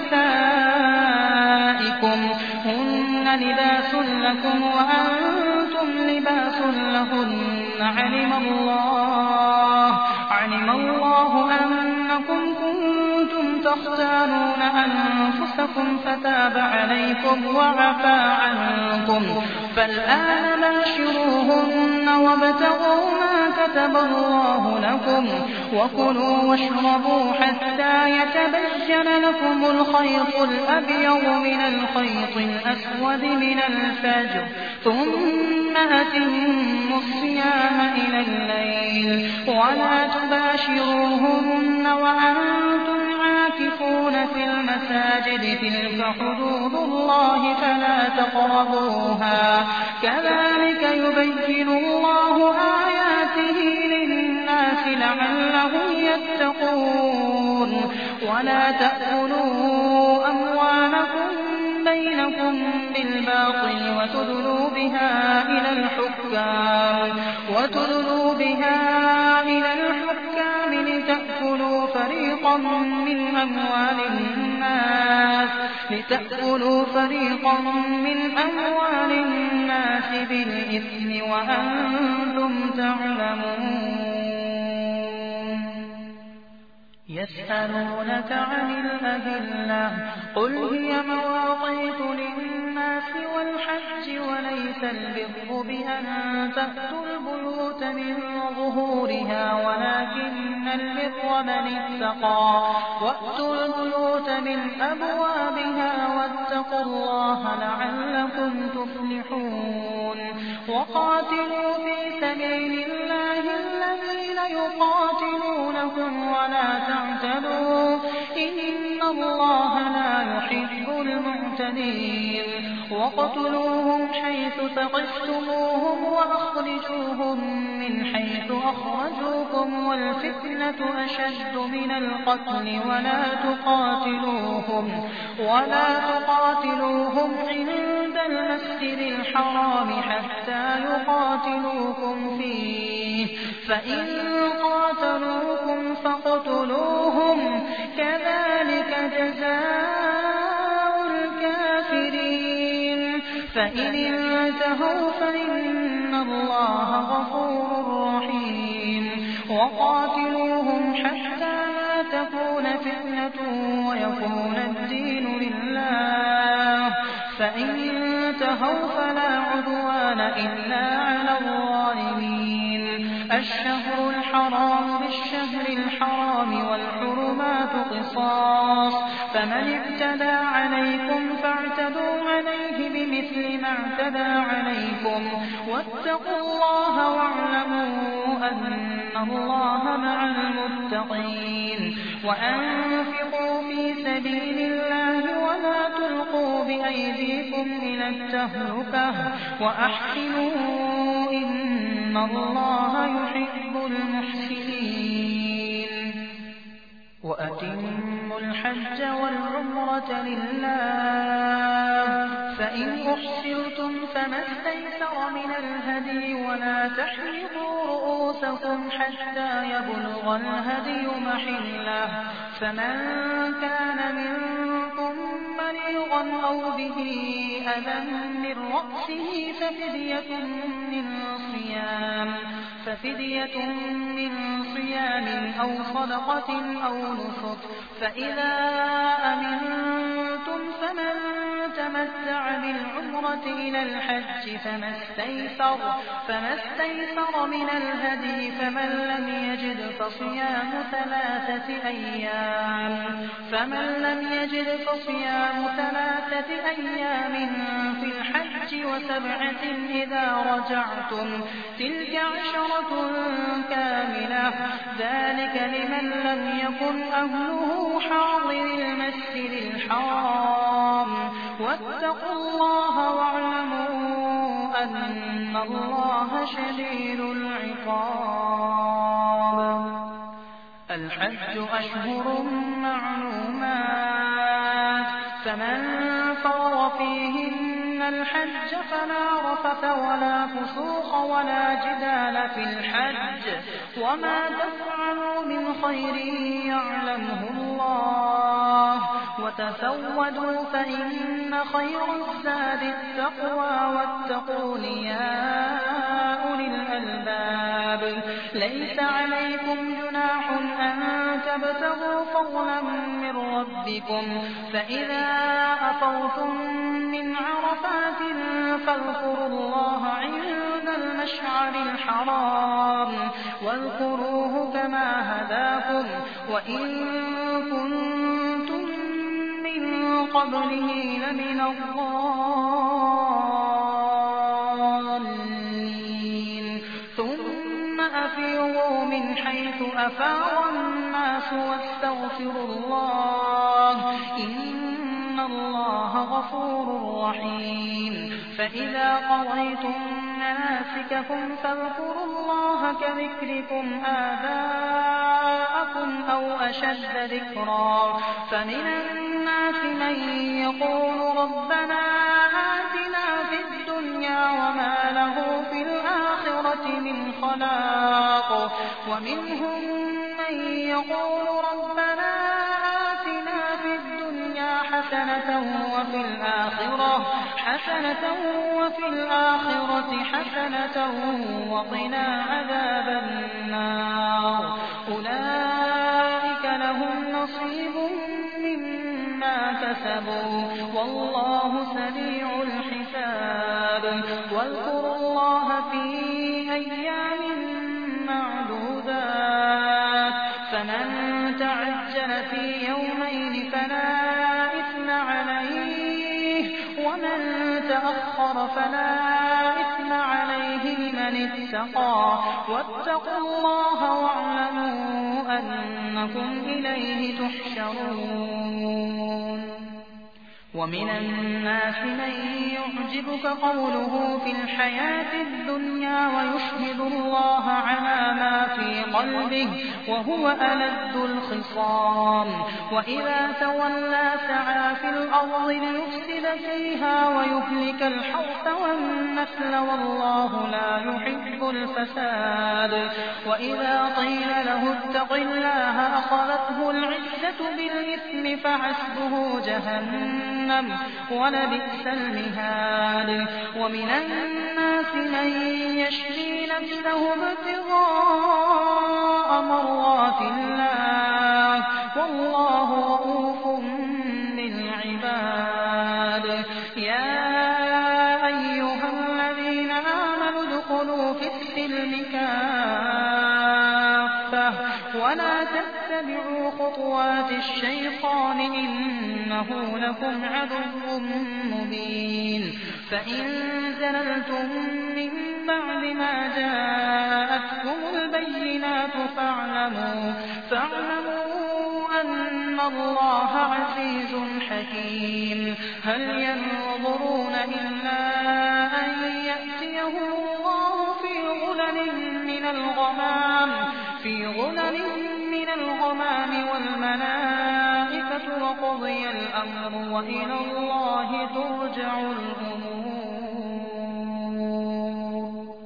نسائكم هن لباس لكم وأنتم لباس لهن علم الله علم الله أنكم كنتم تختارون أنفسكم فتاب عليكم وعفى عنكم فالآن باشروهن وابتغوا ما كتب الله لكم وكلوا واشربوا حتى يتبين لكم الخيط الأبيض من الخيط الأسود من الفجر ثم أتموا الصيام إلى الليل ولا تباشروهن وأنتم عاكفون في المساجد تلك حدود الله فلا تقربوها كذلك يبين الله آياته للناس لعلهم يتقون. ولا تأكلوا أموالكم بينكم بالباطل وتدلوا بها إلى الحكام وتدلوا بها إلى الحكام لتأكلوا فريقا من أموال الناس لتأكلوا فريقا من أموال الناس بالإثم وأنتم تعلمون يسألونك عن الأهلة قل هي مواقيت للناس والحج وليس البر بأن تأتوا البيوت من ظهورها ولكن البر من اتقى وأتوا البيوت من أبوابها واتقوا الله لعلكم تفلحون وقاتلوا في سبيل الله الذين يقاتلونكم ولا تعتدوا إن الله لا يحب المعتدين وقتلوهم حيث ثقفتموهم وأخرجوهم من حيث أخرجوكم والفتنة أشد من القتل ولا تقاتلوهم ولا تقاتلوهم عند المسجد الحرام حتى يقاتلوكم فيه فإن قاتلوكم فاقتلوهم كذلك جزاء الكافرين فإن انتهوا فإن الله غفور رحيم وقاتلوهم حتى لا تكون فتنة ويكون الدين لله فإن انتهوا فلا عدوان إلا على الظالمين الشهر الحرام بالشهر الحرام والحرمات قصاص فمن اعتدى عليكم فاعتدوا عليه بمثل ما اعتدى عليكم واتقوا الله واعلموا أن الله مع المتقين وأنفقوا في سبيل الله ولا تلقوا بأيديكم إلى التهلكة وأحسنوا إن الله يحب المحسنين وأتموا الحج والعمرة لله فإن أحصرتم فما استيسر من الهدي ولا تحلقوا رؤوسكم حتى يبلغ الهدي محله فمن كان منكم مريضا أو به أذى من رأسه ففدية من صيام ففدية من صيام أو صدقة أو نسك فإذا أمنتم فمن تمتع بالعمرة إلى الحج فما استيسر فما استيسر من الهدي فمن لم يجد فصيام ثلاثة أيام فمن لم يجد فصيام ثلاثة أيام في الحج وسبعة إذا رجعتم تلك عشرة كاملة ذلك لمن لم يكن أهله حاضر المسجد الحرام واتقوا الله واعلموا أن الله شديد العقاب الحج أشهر معلومات فمن فرض فيهن الحج فلا رفث ولا فسوق ولا جدال في الحج وما تفعلوا من خير يعلمه الله وتزودوا فإن خير الزاد التقوى واتقون يا أولي الألباب ليس عليكم جناح أن تبتغوا فضلا من ربكم فإذا أفضتم من عرفات فاذكروا الله عند المشعر الحرام واذكروه كما هداكم وإن كنتم من قبله لمن الضالين ثم أفيضوا من حيث أفاض الناس واستغفروا الله إن الله غفور رحيم فإذا قضيتم مناسككم فاذكروا الله كذكركم آباءكم أو أشد ذكرا فمن الناس من يقول ربنا آتنا في الدنيا وما له في الآخرة من خلاق ومنهم من يقول ربنا آتنا في الدنيا حسنة حسنة وفي الآخرة حسنة وفي الآخرة حسنة وقنا عذاب النار أولئك لهم نصيب مما كسبوا والله سريع الحساب واذكروا الله في أيام معدودات فمن تعجل في يومين فلا إثم عليه ومن تأخر فلا إثم عليه لمن اتقى واتقوا الله واعلموا أنكم إليه تحشرون ومن الناس من يعجبك قوله في الحياة الدنيا ويشهد الله على ما في قلبه وهو ألد الخصام وإذا تولى سعى في الأرض ليفسد فيها ويهلك الحرث والنسل والله لا يحب الفساد وإذا قيل له اتق الله أخذته العزة بالإثم فحسبه جهنم ولبئس المهاد ومن الناس من يشري نفسه ابتغاء مرضات الله والله رءوف بالعباد يا أيها الذين آمنوا ادخلوا في السلم كافة ولا تتبعوا خطوات الشيطان إنه لكم عدو مبين فإن زللتم من بعد ما جاءتكم البينات فاعلموا, فاعلموا أن الله عزيز حكيم هل ينظرون إلا أن يأتيهم الله في غلل من الغمام في غلل من الغمام والملائكة وقضي الأمر وإلى الله ترجع الأمور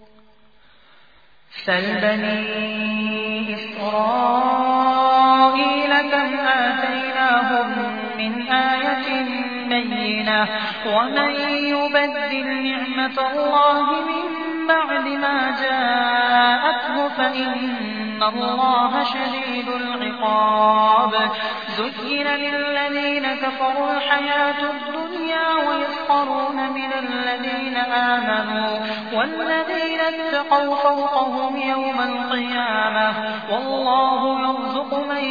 سل بني إسرائيل كم آتيناهم من آية بينة ومن يبدل نعمة الله من بعد ما جاءته فإن الله شديد العقاب زين للذين كفروا الحياة الدنيا ويسخرون من الذين آمنوا والذين اتقوا فوقهم يوم القيامة والله يرزق من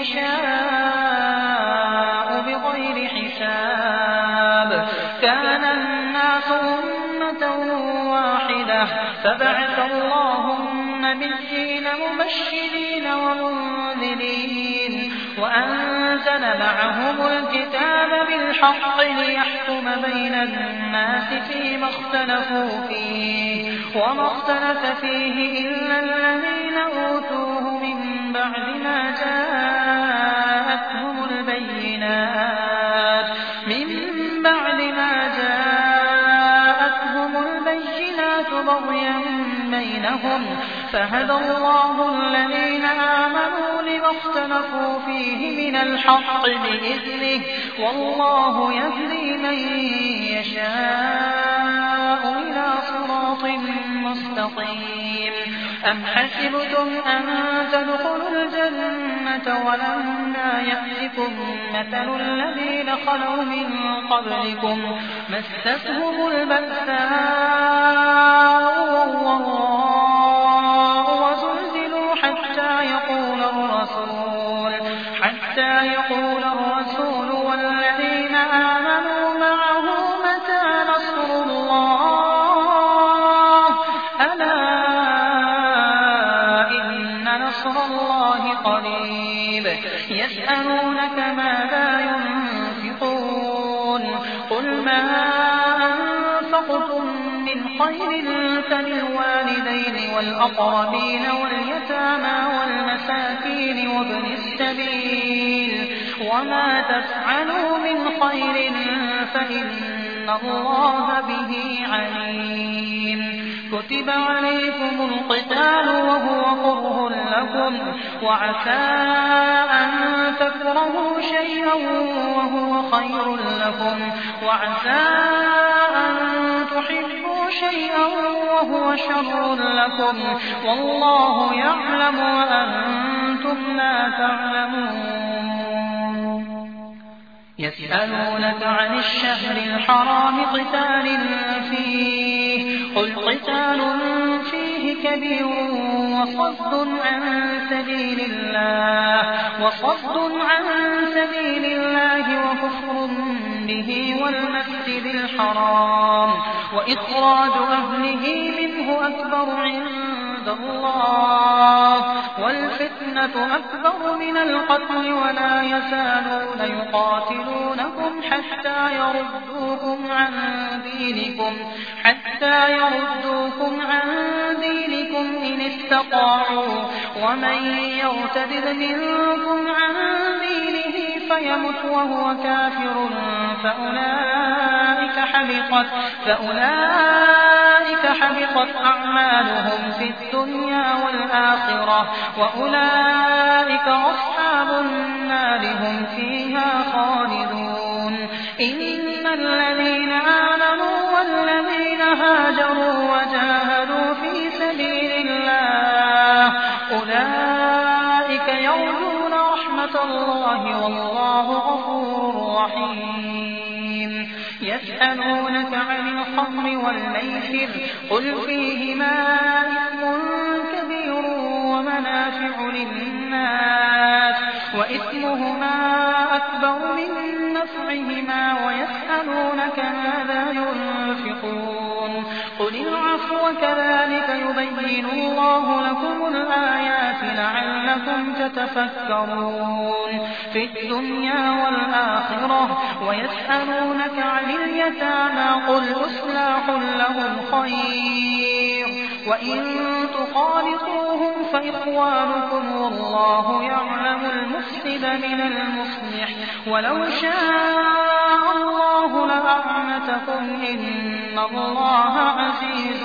يشاء بغير حساب كان الناس أمة واحدة فبعث الله النبيين مبشرين ومنذرين وأنزل معهم الكتاب بالحق ليحكم بين الناس فيما اختلفوا فيه وما اختلف فيه إلا الذين أوتوه من بعد ما جاءتهم البينات من بعد ما جاءتهم البينات بغيا بينهم فهدى الله الذين آمنوا لما اختلفوا فيه من الحق بإذنه والله يهدي من يشاء إلى صراط مستقيم أم حسبتم أن تدخلوا الجنة ولما يأتكم مثل الذين خلوا من قبلكم مستهم البأساء والضراء وزلزلوا حتى يقول الرسول حتى يقول الرسول والذين آمنوا معه متى نصر الله ألا إن نصر الله قريب يسألونك ماذا ينفقون قل ما أنفقتم من خير فللوالدين والأقربين واليتامى والمساكين وابن السبيل وما تفعلوا من خير فإن الله به عليم كتب عليكم القتال وهو كره لكم وعسى أن تكرهوا شيئا وهو خير لكم وعسى أن تحبوا شيئا وهو شر لكم والله يعلم وأنتم لا تعلمون يسألونك عن الشهر الحرام قتال فيه قل قتال فيه كبير وصد عن سبيل الله وصد عن سبيل الله وكفر به والمسجد الحرام وإخراج أهله منه أكبر عند الله والفتنة أكبر من القتل ولا يزالون يقاتلونكم حتى يردوكم عن دينكم حتى يردوكم عن دينكم إن استطاعوا ومن يرتد منكم عن دينه فيمت وهو كافر فأولئك حبطت فأولئك حبطت أعمالهم في الدنيا والآخرة وأولئك أصحاب النار هم فيها خالدون إن الذين آمنوا والذين هاجروا وجاهدوا في سبيل الله أولئك يرجون رحمة الله والله غفور رحيم يسألونك عن الخمر والميسر قل فيهما إثم كبير ومنافع للناس وإثمهما أكبر من نفعهما ويسألونك ماذا ينفقون قل العفو كذلك يبين الله لكم الآيات لعلكم تتفكرون في الدنيا والآخرة ويسألونك عن اليتامى قل إصلاح لهم خير وإن تخالطوهم فإخوانكم والله يعلم المفسد من المصلح ولو شاء الله لأعنتكم إن الله عزيز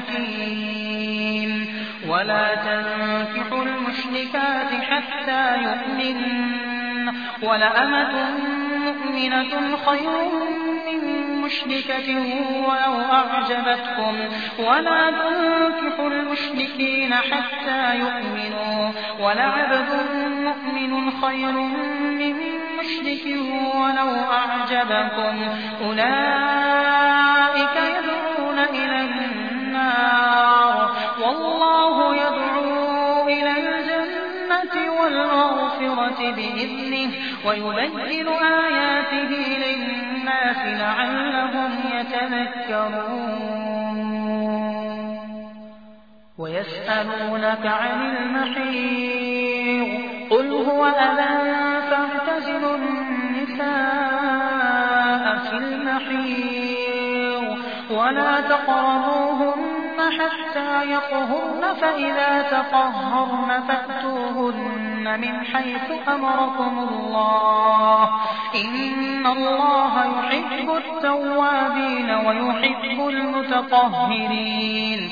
حكيم ولا تنكحوا المشركات حتى يؤمنن ولأمة مؤمنة خير من مشركة ولو أعجبتكم ولا تنكحوا المشركين حتى يؤمنوا ولعبد مؤمن خير من مشرك ولو أعجبكم أولئك يدعون إلى النار والله يدعو إلى الجنة والمغفرة بإذنه ويبين آياته للناس لعلهم يتذكرون ويسألونك عن المحيض قل هو أذى فاعتزلوا النساء في المحيض ولا تقربوهن حتى يطهرن فإذا تطهرن فأتوهن من حيث أمركم الله إن الله يحب التوابين ويحب المتطهرين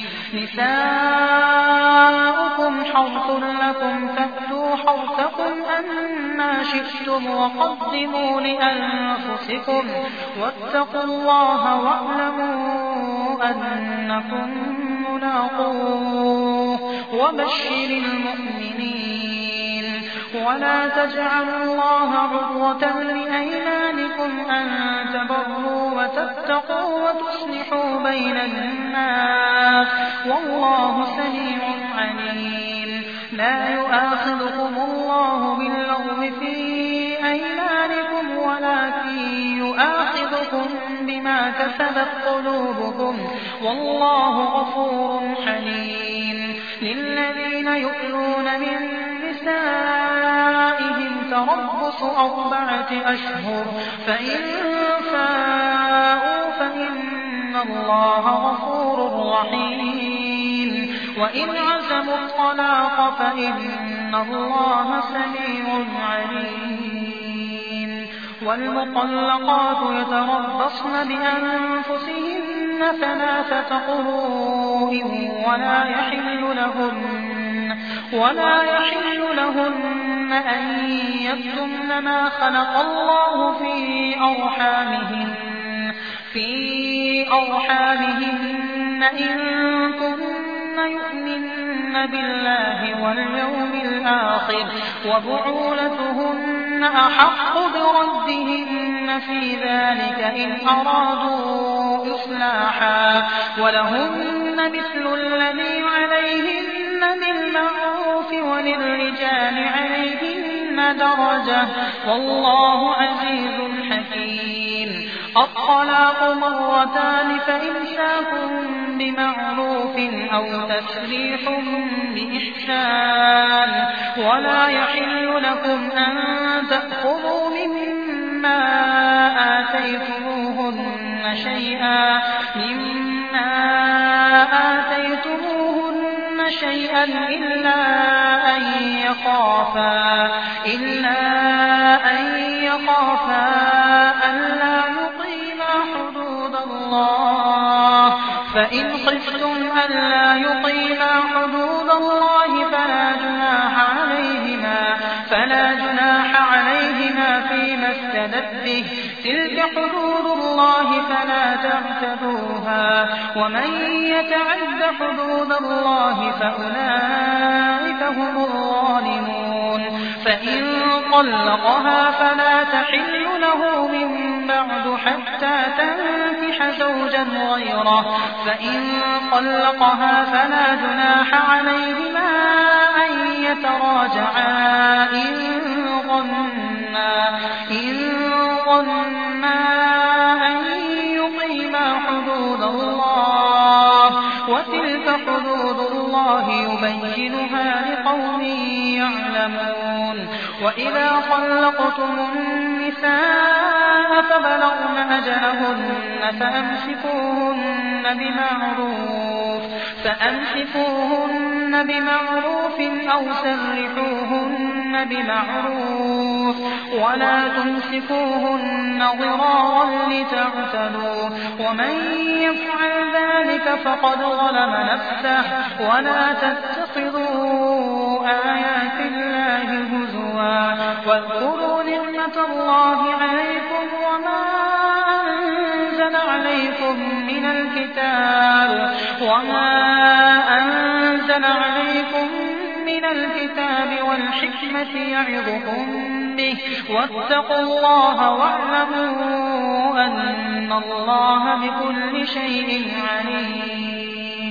نساؤكم حرث لكم فأتوا حرثكم أنى شئتم وقدموا لأنفسكم واتقوا الله واعلموا أنكم ملاقوه وبشر المؤمنين ولا تجعلوا الله عرضة لأيمانكم أن تبروا وتتقوا وتصلحوا بين الناس والله سميع عليم لا يؤاخذكم الله باللغو في أيمانكم ولكن يؤاخذكم بما كسبت قلوبكم والله غفور حليم للذين يؤلون من نسائهم تربص أربعة أشهر فإن فاءوا فإن الله غفور رحيم وإن عزموا الطلاق فإن الله سميع عليم والمطلقات يتربصن بأنفسهن ثلاثة قروء ولا يحل لهن ولا يحل لهن أن يكتمن ما خلق الله في أرحامهن في أرحامهن إن كن يؤمن بالله واليوم الآخر وبعولتهن أحق بردهن في ذلك إن أرادوا إصلاحا ولهن مثل الذي عليهن بالمعروف وللرجال عليهن درجة والله عزيز حكيم. الطلاق مرتان فإمساك بمعروف أو تسريح بإحسان ولا يحل لكم أن تأخذوا مما آتيتموهن شيئا مما آتيتموهن شيئا إلا أن يخافا إلا أن يخافا ألا يقيما حدود الله فإن خفتم ألا يقيما حدود الله فلا جناح عليهما فلا جناح عليهما فيما افتدت به تلك حدود الله فلا تعتدوها ومن يتعد حدود الله فأولئك هم الظالمون. فإن طلقها فلا تحل له من بعد حتى تنكح زوجا غيره فإن طلقها فلا جناح عليهما أن يتراجعا إن ظنا إن ظنا أن يقيما حدود الله وتلك حدود الله يبينها لقوم يعلمون. وإذا طلقتم النساء فبلغن أجلهن فأمسكوهن بمعروف فأمسكوهن بمعروف أو سرحوهن بمعروف ولا تمسكوهن ضرارا لتعتدوا ومن يفعل ذلك فقد ظلم نفسه ولا تتخذوا آيات الله هزوا واذكروا نعمة الله عليكم وما أنزل عليكم من الكتاب وما أنزل عليكم من الكتاب والحكمة يعظكم به واتقوا الله واعلموا أن الله بكل شيء عليم.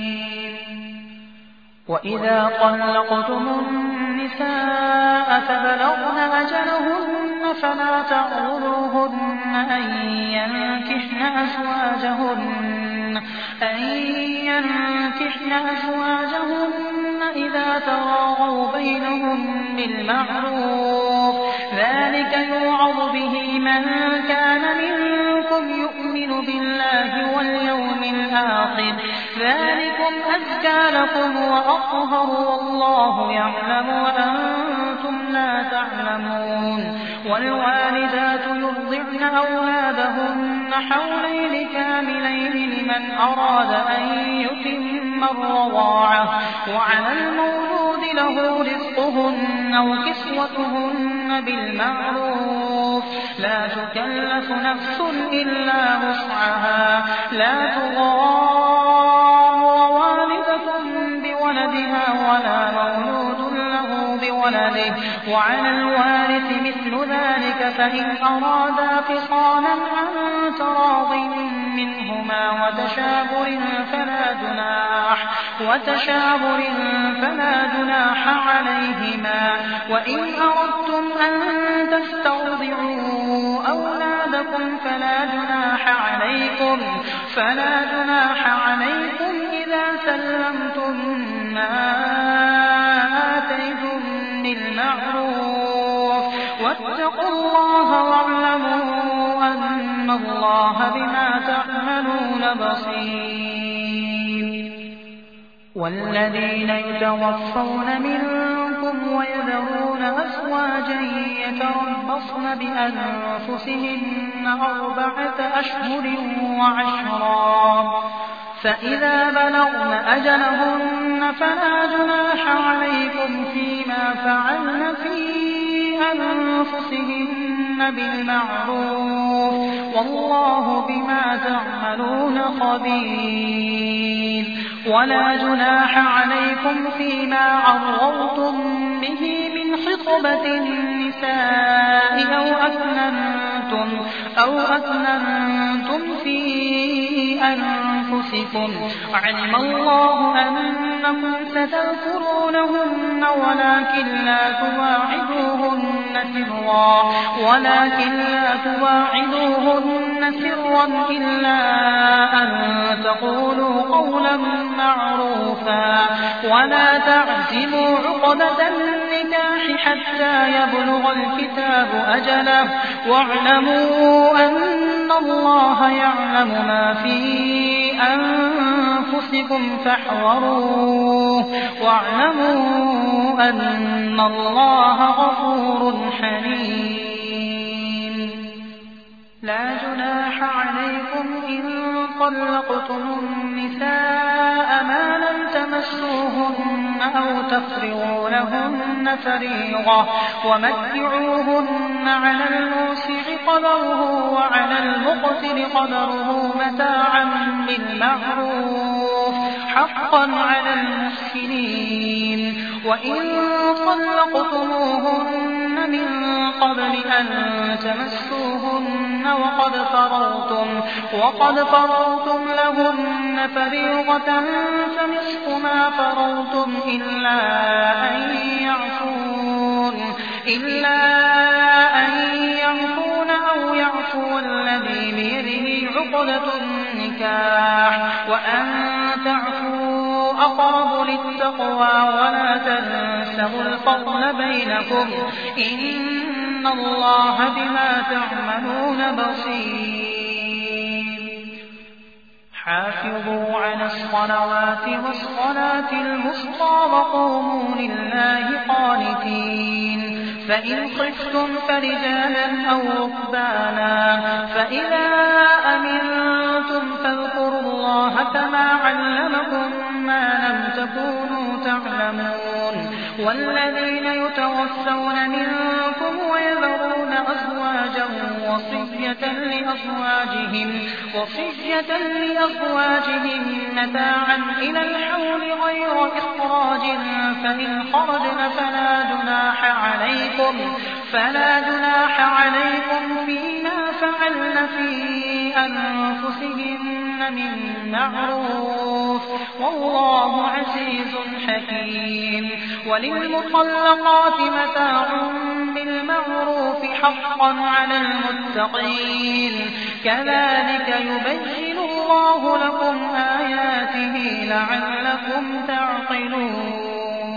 وإذا طلقتم النساء فبلغن أجلهن فلا تعضلوهن أن ينكحن أزواجهن أن ينكحن أزواجهن إذا تراضوا بينهم بالمعروف ذلك يوعظ به من كان منكم يؤمن بالله واليوم الآخر ذلكم أزكى لكم وأطهر والله يعلم وأنتم لا تعلمون. والوالدات يرضعن أولادهن حولين كاملين لمن أراد أن يتم الرضاعة وعلى المولود له رزقهن وكسوتهن بالمعروف لا تكلف نفس إلا وسعها لا تضار والدة بولدها ولا مولود له بولده وعلى الوارث مثل ذلك فإن أرادا فصالا عن تراض منهما وتشاور فلا جناح وتشاور فلا جناح عليهما. وإن أردتم أن تسترضعوا أولادكم فلا جناح عليكم فلا جناح عليكم إذا سلمتم ما آتيتم بالمعروف واتقوا الله واعلموا أن الله بما تعملون بصير. والذين يتوفون منكم ويذرون أزواجا يتربصن بأنفسهن أربعة أشهر وعشرا فإذا بلغن أجلهن فلا جناح عليكم فيما فعلن في أنفسهن بالمعروف والله بما تعملون خبير. ولا جناح عليكم فيما عرضتم به من خطبة النساء أو أكننتم, أو أكننتم في أنفسكم علم الله أنكم ستذكرونهن ولكن لا تواعدوهن سرا ولكن لا تواعدوهن سرا إلا أن تقولوا قولا معروفا ولا تعزموا عقدة النكاح حتى يبلغ الكتاب أجله واعلموا أن الله يعلم ما في أنفسكم فاحذروه واعلموا أن الله غفور حليم. لا جناح عليكم إن طلقتم النساء ما لم تمسوهن أو تفرغوا لهن فريضة ومتعوهن على الموسع قدره وعلى المقتر قدره متاعا بالمعروف حقا على المحسنين. وإن طلقتموهن من قبل أن تمسوهن وقد فرضتم وقد فرضتم لهن فريضة فنصف ما فرضتم إلا أن يعفون إلا أن يعفون أو يعفو الذي بيده عقدة النكاح وأن تعفوا أقرب للتقوى ولا تنسوا الفضل بينكم إن الله بما تعملون بصير. حافظوا على الصلوات والصلاة الوسطى وقوموا لله قانتين. فإن خفتم فرجالا أو ركبانا فإذا أمنتم فاذكروا الله كما علمكم ما لم تكونوا تعلمون. والذين يتوفون منكم ويذرون أزواجا وصية لأزواجهم وصية لأزواجهم متاعا إلى الحول غير إخراج فإن خرجن فلا جناح عليكم فلا جناح عليكم فيما فعلن في أنفسهن من معروف والله عزيز حكيم. وللمطلقات متاع بالمعروف حقا على المتقين. كذلك يبين الله لكم آياته لعلكم تعقلون.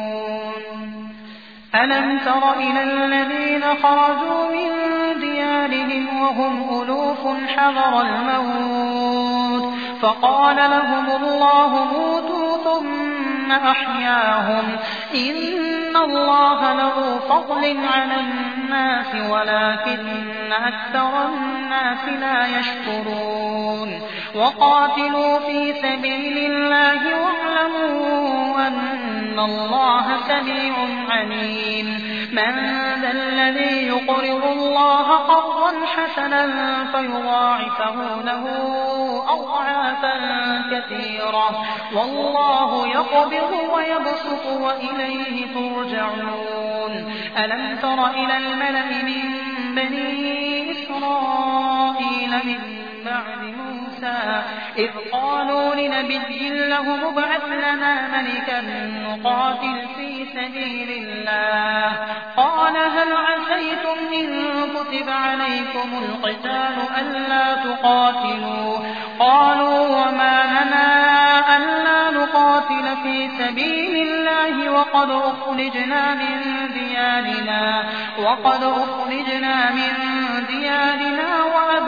ألم تر إلى الذين خرجوا من ديارهم وهم ألوف حذر الموت فقال لهم الله موتوا ثم أحياهم إن الله له فضل على الناس ولكن أكثر الناس لا يشكرون. وقاتلوا في سبيل الله واعلموا أن الله سميع عليم. من ذا الذي يقرض الله قرضا حسنا فيضاعفه له أضعافا كثيرة والله يقبض ويبسط وإليه ترجعون. ألم تر إلى الملأ من بني إسرائيل من بعد موسى إذ قالوا لنبي له ابعث لنا ملكا نقاتل في سبيل الله قال هل عسيتم إن كتب عليكم القتال ألا تقاتلوا قالوا وما لنا ألا نقاتل في سبيل الله وقد أخرجنا من ديارنا وقد أخرجنا من ديارنا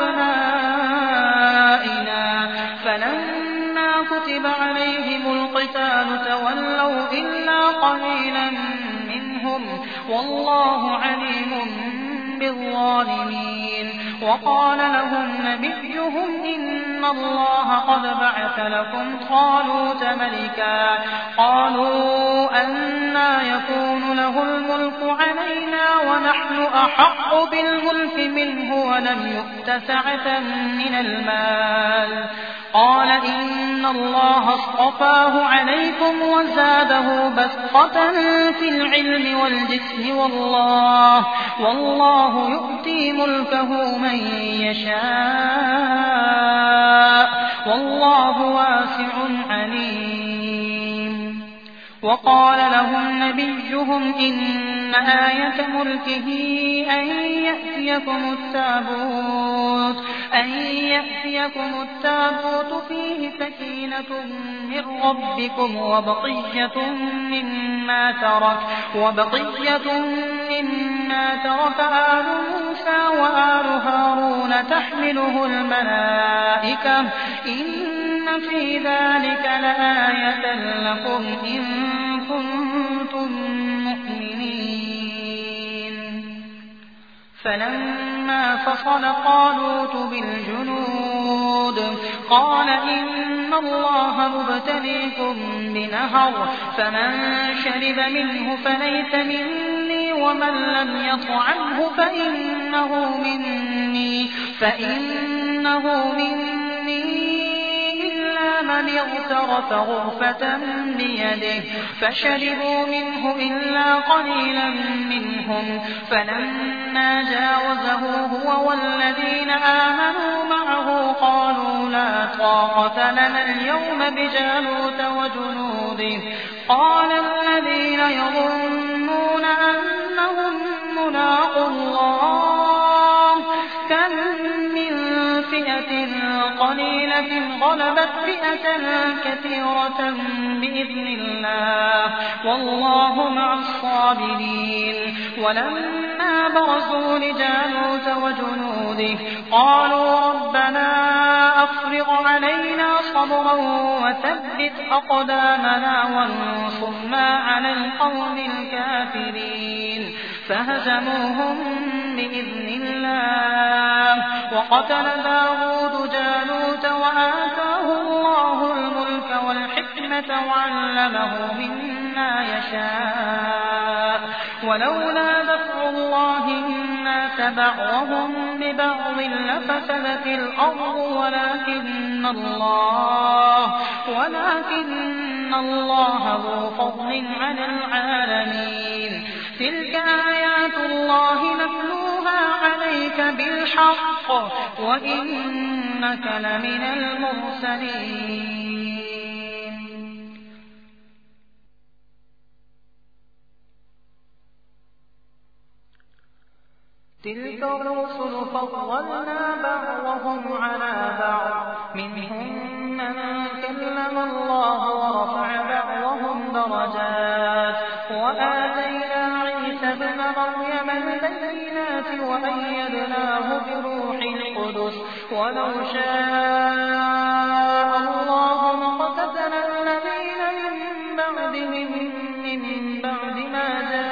وأبنائنا فلما كتب عليهم القتال تولوا إلا قليلا منهم والله عليم بالظالمين. وقال لهم نبيهم إن الله قد بعث لكم طالوت ملكا قالوا أنى يكون له الملك علينا ونحن أحق بالملك منه ولم يؤت سعة من المال قال إن الله اصطفاه عليكم وزاده بسطة في العلم والجسم والله, والله يؤتي ملكه من يشاء والله واسع عليم. وقال لهم نبيهم إن آية ملكه أن يأتيكم التابوت أن يأتيكم التابوت فيه سكينة من ربكم وبقية مما ترك وبقية مما ترك آل موسى وآل هارون تحمله الملائكة إن في ذلك لآية لكم إن كنتم مؤمنين. فلما فصل طالوت بالجنود قال إن الله مبتليكم بنهر فمن شرب منه فليس مني ومن لم يطعمه فإنه مني فإنه مني من اغترف غرفة بيده فشربوا منه إلا قليلا منهم فلما جاوزه هو والذين آمنوا معه قالوا لا طاقة لنا اليوم بجالوت وجنوده قال الذين يظنون أنهم ملاقو الله كم من فئة قليلة غلبت فئة كثيرة بإذن الله والله مع الصابرين. ولما برزوا لجالوت وجنوده قالوا ربنا أفرغ علينا صبرا وثبت أقدامنا وانصرنا على القوم الكافرين فهزموهم بإذن الله وقتل داود جالوت وآتاه الله الملك والحكمة وعلمه مما يشاء ولولا دفع الله الناس بعضهم ببعض لفسدت الأرض ولكن الله ولكن الله ذو فضل على العالمين. تلك آيات الله نتلوها عليك بالحق وإنك لمن المرسلين. تلك الرسل فضلنا بعضهم على بعض منهم من كلم الله ورفع بعضهم درجات وآتينا عيسى ابن مريم البينات وأيدناه بروح القدس ولو شاء الله ما اقتتل الذين من بعدهم من بعد ما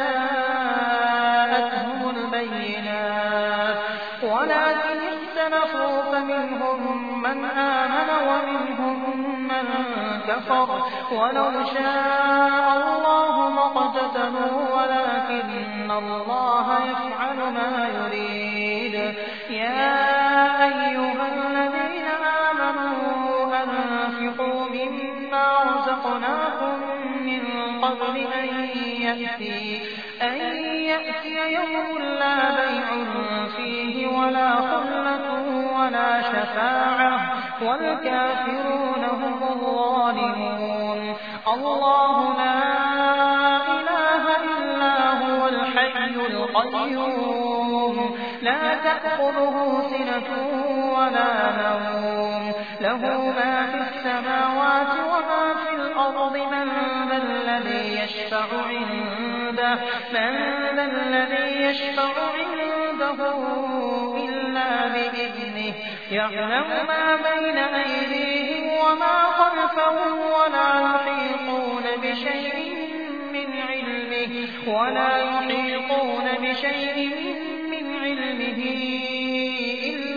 جاءتهم البينات ولكن اختلفوا فمنهم من آمن ومنهم من كفر ولو شاء الله ما اقتتلوا ولكن الله يفعل ما يريد. يا أيها الذين آمنوا أنفقوا مما رزقناكم من قبل أن يأتي أن يأتي يوم لا بيع فيه ولا خلة ولا شفاعة والكافرون هم الظالمون. الله لا إله إلا هو الحي القيوم لا تأخذه سنة ولا نوم له ما في السماوات وما في الأرض من ذا الذي يشفع عنده من ذا الذي يشفع عنده إلا بإذنه يعلم ما بين أيديهم وما خلفهم ولا يحيطون بشيء من علمه ولا يحيطون بشيء من علمه إلا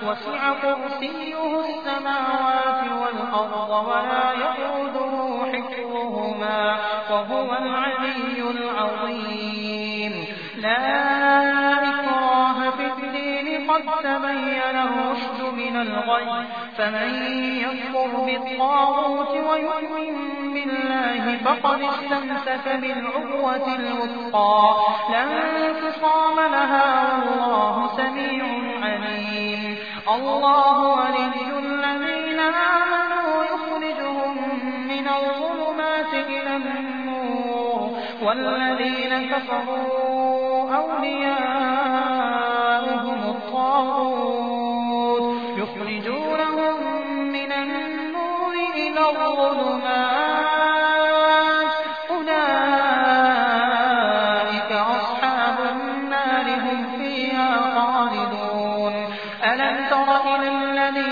وسع كرسيه السماوات والأرض ولا يئوده حفظهما وهو العلي العظيم لا إكراه في الدين قد تبين الرشد من الغي فمن يكفر بالطاغوت ويؤمن بالله فقد استمسك بالعروة الوثقى لا انفصام لها والله سميع عليم الله ولي الذين آمنوا يخرجهم من الظلمات إلى النور والذين كفروا أولياؤهم الطاغوت يخرجونهم من النور إلى الظلمات أولئك أصحاب النار هم فيها خالدون ألم تر إلى الذي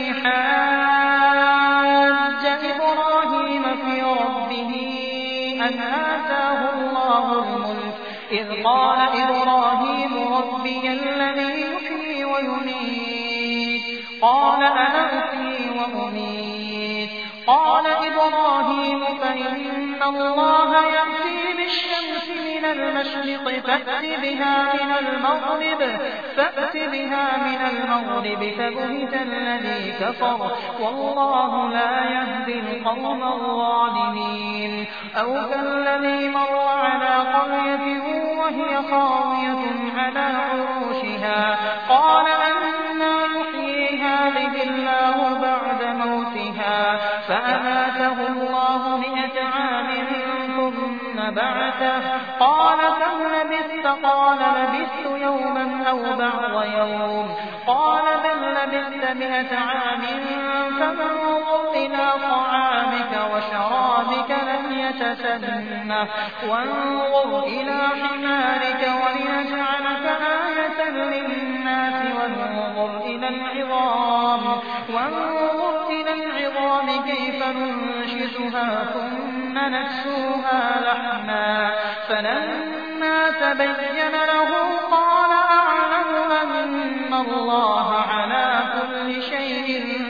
حاج إبراهيم في ربه أن آتاه الله الملك إذ قال إبراهيم ربي الذي يحيي ويميت قال أنا أحيي وأميت قال إبراهيم فإن الله يأتي بالشمس من المشرق فأت بها من المغرب فأت بها من المغرب فبهت الذي كفر والله لا يهدي القوم الظالمين أو كالذي مر على قرية وهي خاوية على عروشها قال أنى يحيي هذه الله بعد موتها فأماته الله مئة عام ثم بعثه قال كم لبثت قال لبثت يوما أو بعض يوم قال بل لبثت مئة عام فانظر إلى طعامك وشرابك لم يتسنه وانظر إلى حمارك وليجعلك آية للناس وانظر إلى العظام وانظر إلى العظام كيف ننشزها ثم نكسوها لحما فلما تبين له قال أعلم أن الله على كل شيء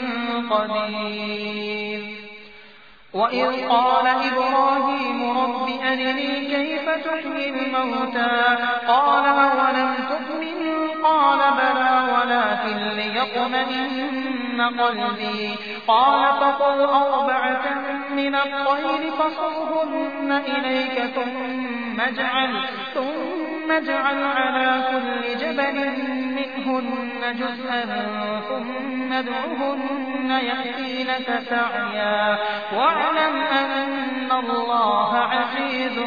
قدير وإذ قال إبراهيم رب أرني كيف تحيي الموتى قال أولم تؤمن قال بلى ولكن ليطمئن قلبي قال فقل أربعة من الطير فصرهن إليك ثم اجعل ثم اجعل على كل جبل منهن جزءا ثم ادعهن يأتينك سعيا واعلم أن الله عزيز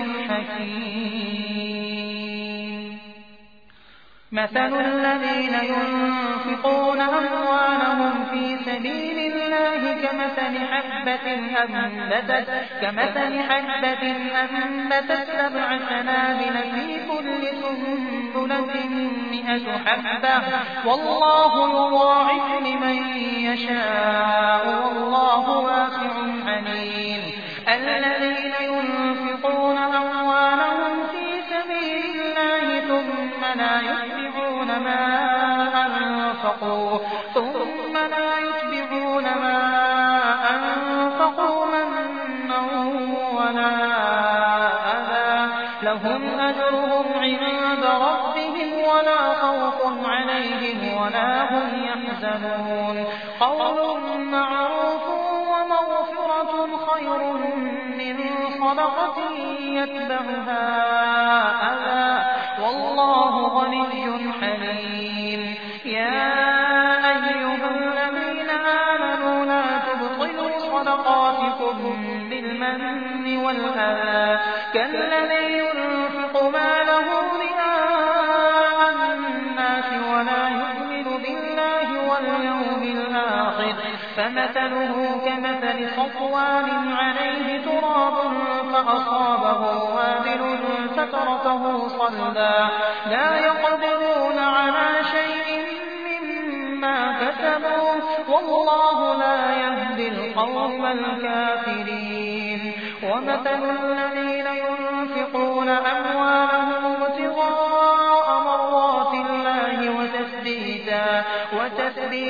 حكيم مثل الذين ينفقون أموالهم في سبيل الله كمثل حبة أنبتت كمثل حبة أنبتت سبع سنابل في كل سنبلة مئة حبة والله يضاعف لمن يشاء والله واسع عليم الذين ينفقون أموالهم في سبيل الله ثم لا يتبعون ما أنفقوا ثم لا يتبعون ما أنفقوا منا ولا أذى لهم أجرهم عند ربهم ولا خوف عليهم ولا هم يحزنون قول معروف ومغفرة خير من صدقة يتبعها أذى والله غني حليم يا أيها الذين آمنوا لا تبطلوا صدقاتكم بالمن والأذى كالذي ينفق ماله رئاء الناس ولا يؤمن بالله واليوم الآخر فمثله كمثل صفوان عليه تراب فأصابه وابل فتركه صلدا لا يقدرون على شيء مما كسبوا والله لا يهدي القوم الكافرين ومثل الذين ينفقون أموالهم ابتغاء مرضات الله وتثبيتا وتثبيتا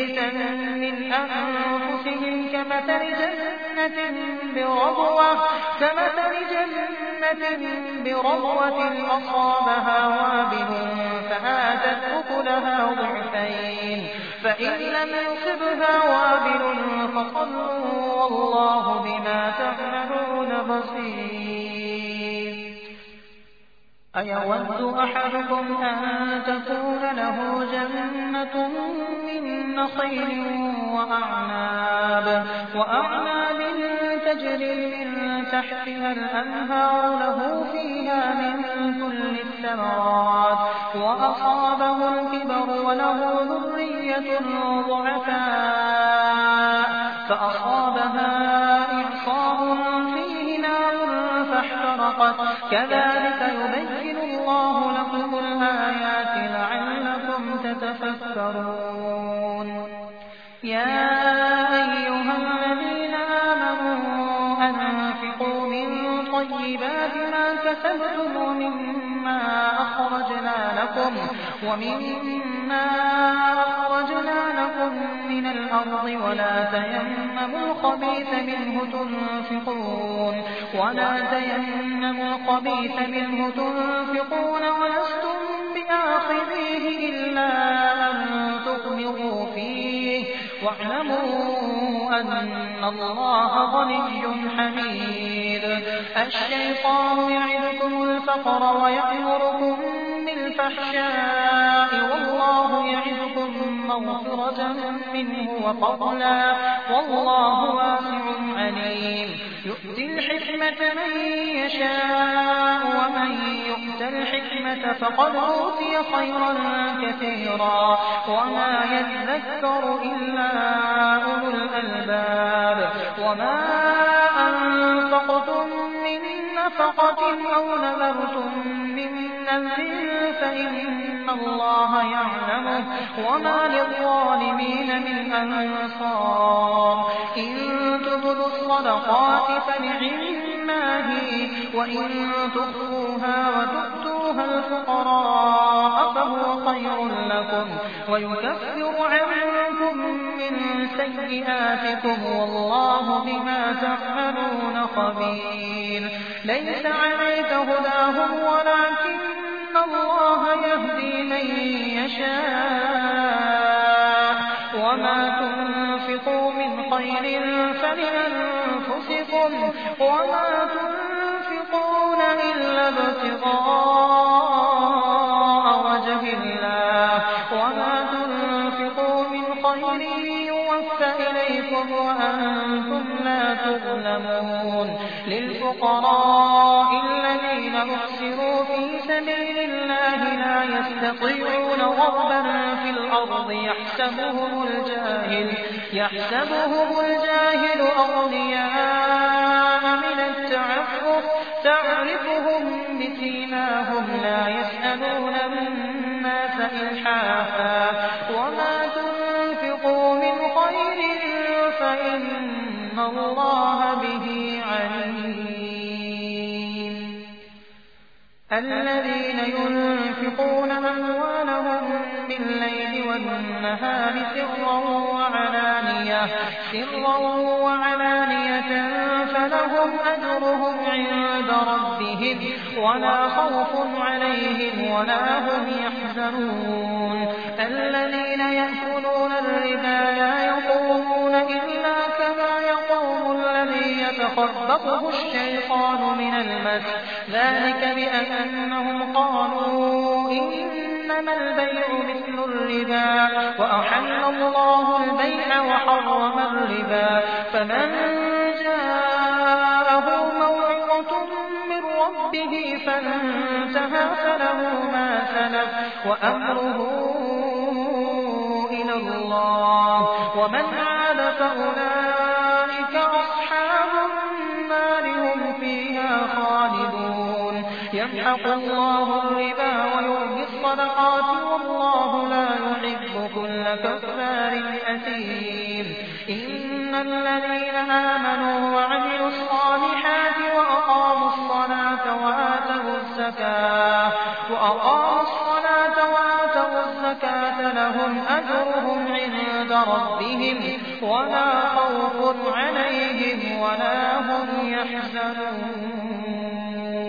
بيوتا من أنفسهم كمثل جنة بربوة كمثل جنة بربوة أصابها وابل فآتت أكلها ضعفين فإن لم يصبها وابل فطل والله بما تعملون بصير. أيود أحدكم أن تكون له جنة من نخيل وأعناب وأعناب تجري من تحتها الأنهار له فيها من كل الثمرات وأصابه الكبر وله ذرية ضعفاء فأصابها إعصار فيه نار فاحترقت كذلك يبين الله لكم الآيات لعلكم تتفكرون. يا أيها الذين آمنوا أنفقوا من طيبات ما كسبتم ومما أخرجنا لكم ومما أخرجنا لكم من الأرض ولا تيمموا الخبيث منه تنفقون ولا تيمموا الخبيث منه تنفقون ولستم بآخذيه إلا أن تغمضوا فيه واعلموا أن الله غني حميد. الشيطان يعدكم الفقر ويأمركم بالفحشاء والله يعدكم مغفرة منه وفضلا والله واسع عليم. يؤتي الحكمة من يشاء ومن يؤت الحكمة فقد أوتي خيرا كثيرا وما يذكر إلا أولو الألباب. وما أنفقتم من نفقة أو نذرتم من نذر فإن الله يعلمه وما للظالمين من أنصار. إن تبدوا الصدقات فنعما هي وإن تخفوها وتؤتوها الفقراء فهو خير لكم ويكفر عنكم من سيئاتكم والله بما تعملون خبير. ليس عليك هداهم ولكن الله يهدي من يشاء وما تنفقوا من خير فلأنفسكم وما تنفقون إلا ابتغاء وجه الله وما تنفقوا من خير يوفى إليكم وأنتم لا تظلمون. للفقراء الذين أحصروا في سبيل الله لا يستطيعون ضربا في الأرض يحسبهم الجاهل يحسبهم الجاهل أغنياء من التعفف تعرفهم بسيماهم لا يسألون الناس إلحافا وما تنفقوا من خير فإن الله به عليم. الذين ينفقون أموالهم بالليل والنهار سرا وعلانية سرا وعلانية فلهم أجرهم عند ربهم ولا خوف عليهم ولا هم يحزنون. الذين يأكلون الربا لا يقومون إلا كما يقوم الذي يتخبطه الشيطان من المس ذلك بأنهم قالوا إنما البيع مثل الربا وأحل الله البيع وحرم الربا. فمن جاءه موعظة من ربه فانتهى فله ما سلف وأمره إلى الله ومن عاد فأولئك أصحاب النار هم فيها خالدون. يمحق الله الربا ويربي الصدقات والله لا يحب كل كفار أثيم. إن الذين آمنوا وعملوا الصالحات وأقاموا الصلاة وآتوا الزكاة وأقاموا الصلاة وآتوا الزكاة لهم أجرهم عند ربهم ولا خوف عليهم ولا هم يحزنون.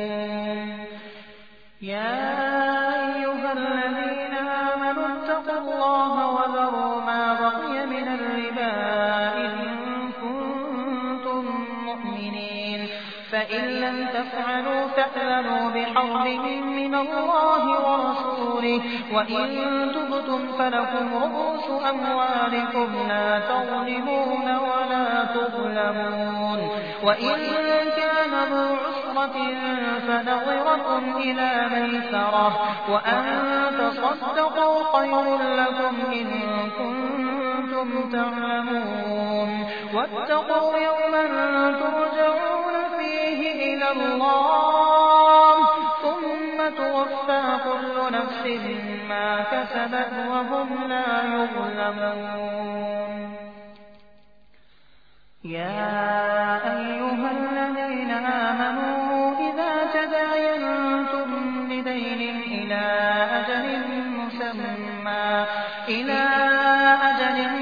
يا أيها الذين آمنوا اتقوا الله وذروا ما بقي من الربا إن كنتم مؤمنين، فإن لم تفعلوا فاعلموا بحرب من الله ورسوله، وإن تبتم فلكم رؤوس أموالكم لا تظلمون ولا تظلمون. وإن كان ذو عسرة فنظرة إلى ميسرة، وأن تصدقوا خير لكم إن كنتم تعلمون. واتقوا يوما ترجعون فيه إلى الله ثم توفى كل نفس ما كسبت وهم لا يظلمون. يا أيها الذين آمنوا إذا تداينتم بدين إلى أجل مسمى إلى أجل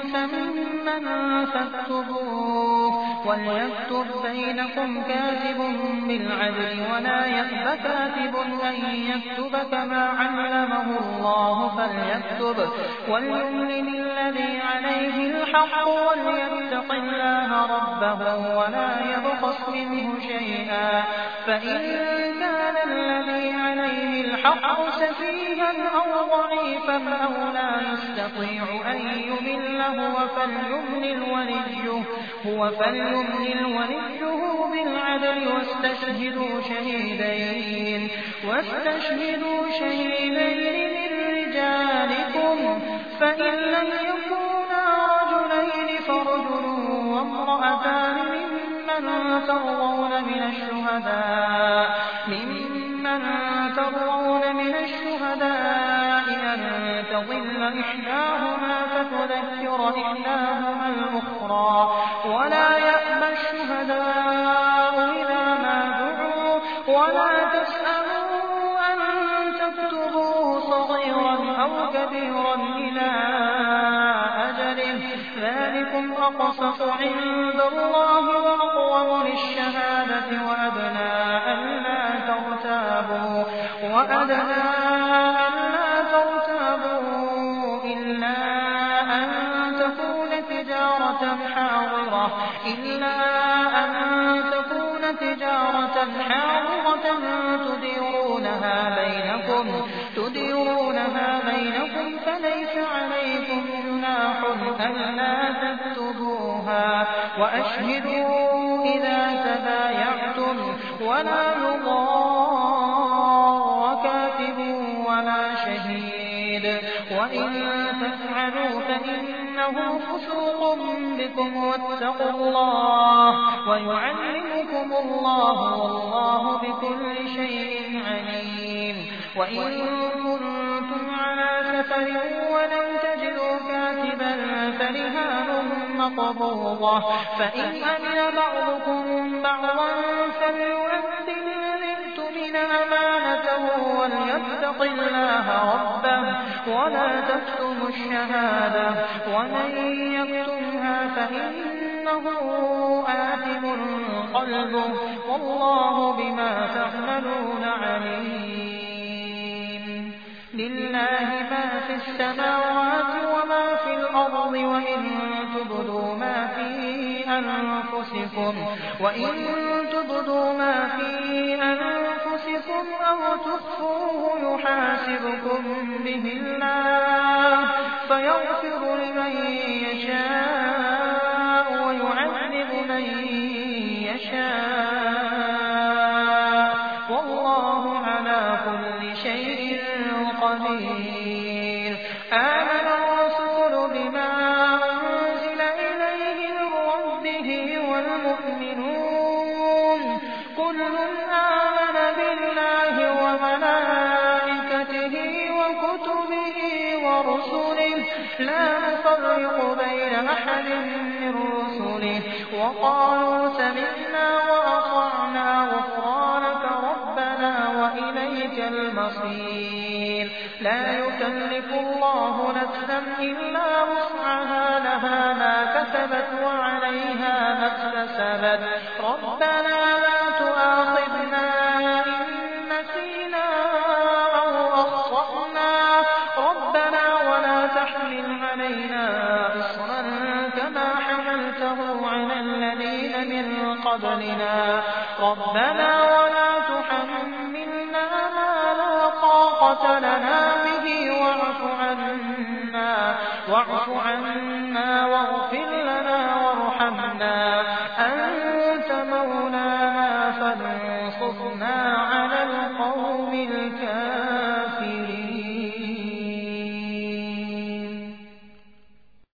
مسمى فاكتبوه، وليكتب بينكم كاتب بالعدل ولا يأب كاتب أن يكتب كما علمه الله فليكتب، وليملل الذي عليه الحق وليتق الله ربه ولا يبخس منه شيئا، فإن كان الذي عليه الحق سفيها أو ضعيفا أو لا يستطيع أن يمل هو فليملل وليه هو فليملل وليه بالعدل واستشهدوا شهيدين واستشهدوا شهيدين من رجالكم، فإن لم يكونا رجلين فرجل وامرأتان ممن ترضون من الشهداء ممن ترضون من الشهداء أن تضل إحداهما فتذكر إحداهما الأخرى، ولا يأبى الشهداء إذا ما دعوا، ولا تسأموا أن تكتبوه صغيرا أو كبيرا إلى أجله، ذلكم أقسط عند الله وأقوم للشهادة وأدنى ألا ترتابوا وأدنى ألا ترتابوا إلا أن تكون تجارة حاضرة إلا أن تكون تجارة حاضرة تديرونها بينكم تديرونها بينكم فليس عليكم جناح ألا تكتبوها، وأشهدوا إذا تبايعتم ولا يضار كاتب ولا شهيد، وإن تفعلوا فإنه فسوق بكم واتقوا الله ويعلمكم الله والله بكل شيء عليم. وإن كنتم على سفر ولم تجدوا كاتبا فرهان مقبوضة، فإن أمن بعضكم بعضا فليؤدي الذي اؤتمن أمانته وليتق الله ربه ولا تكتموا الشهادة، ومن يكتمها فإنه آثم قلبه والله بما تعملون عليم. لله ما في السماوات وما في الأرض، وإن تبدوا ما في أنفسكم وإن تبدوا ما في أنفسكم أو تخفوه يحاسبكم به الله فيغفر لمن يشاء ويعذب من يشاء، والله على كل شيء قدير. آمن الرسول بما أنزل إليه من ربه والمؤمنون كل آمن بالله وملائكته وكتبه ورسله لا نفرق بين أحد من رسله وقالوا سمعنا وأطعنا غفرانك ربنا وإليك المصير. لا يكلف الله نفسا إلا وسعها كسبت وعليها ما اكتسبت ربنا لا تؤاخذنا إن نسينا أو أخطأنا ربنا ولا تحمل علينا إصرا كما حملته على الذين من قبلنا ربنا ولا تحملنا ما لا طاقة لنا به واعف عنا واعف عنا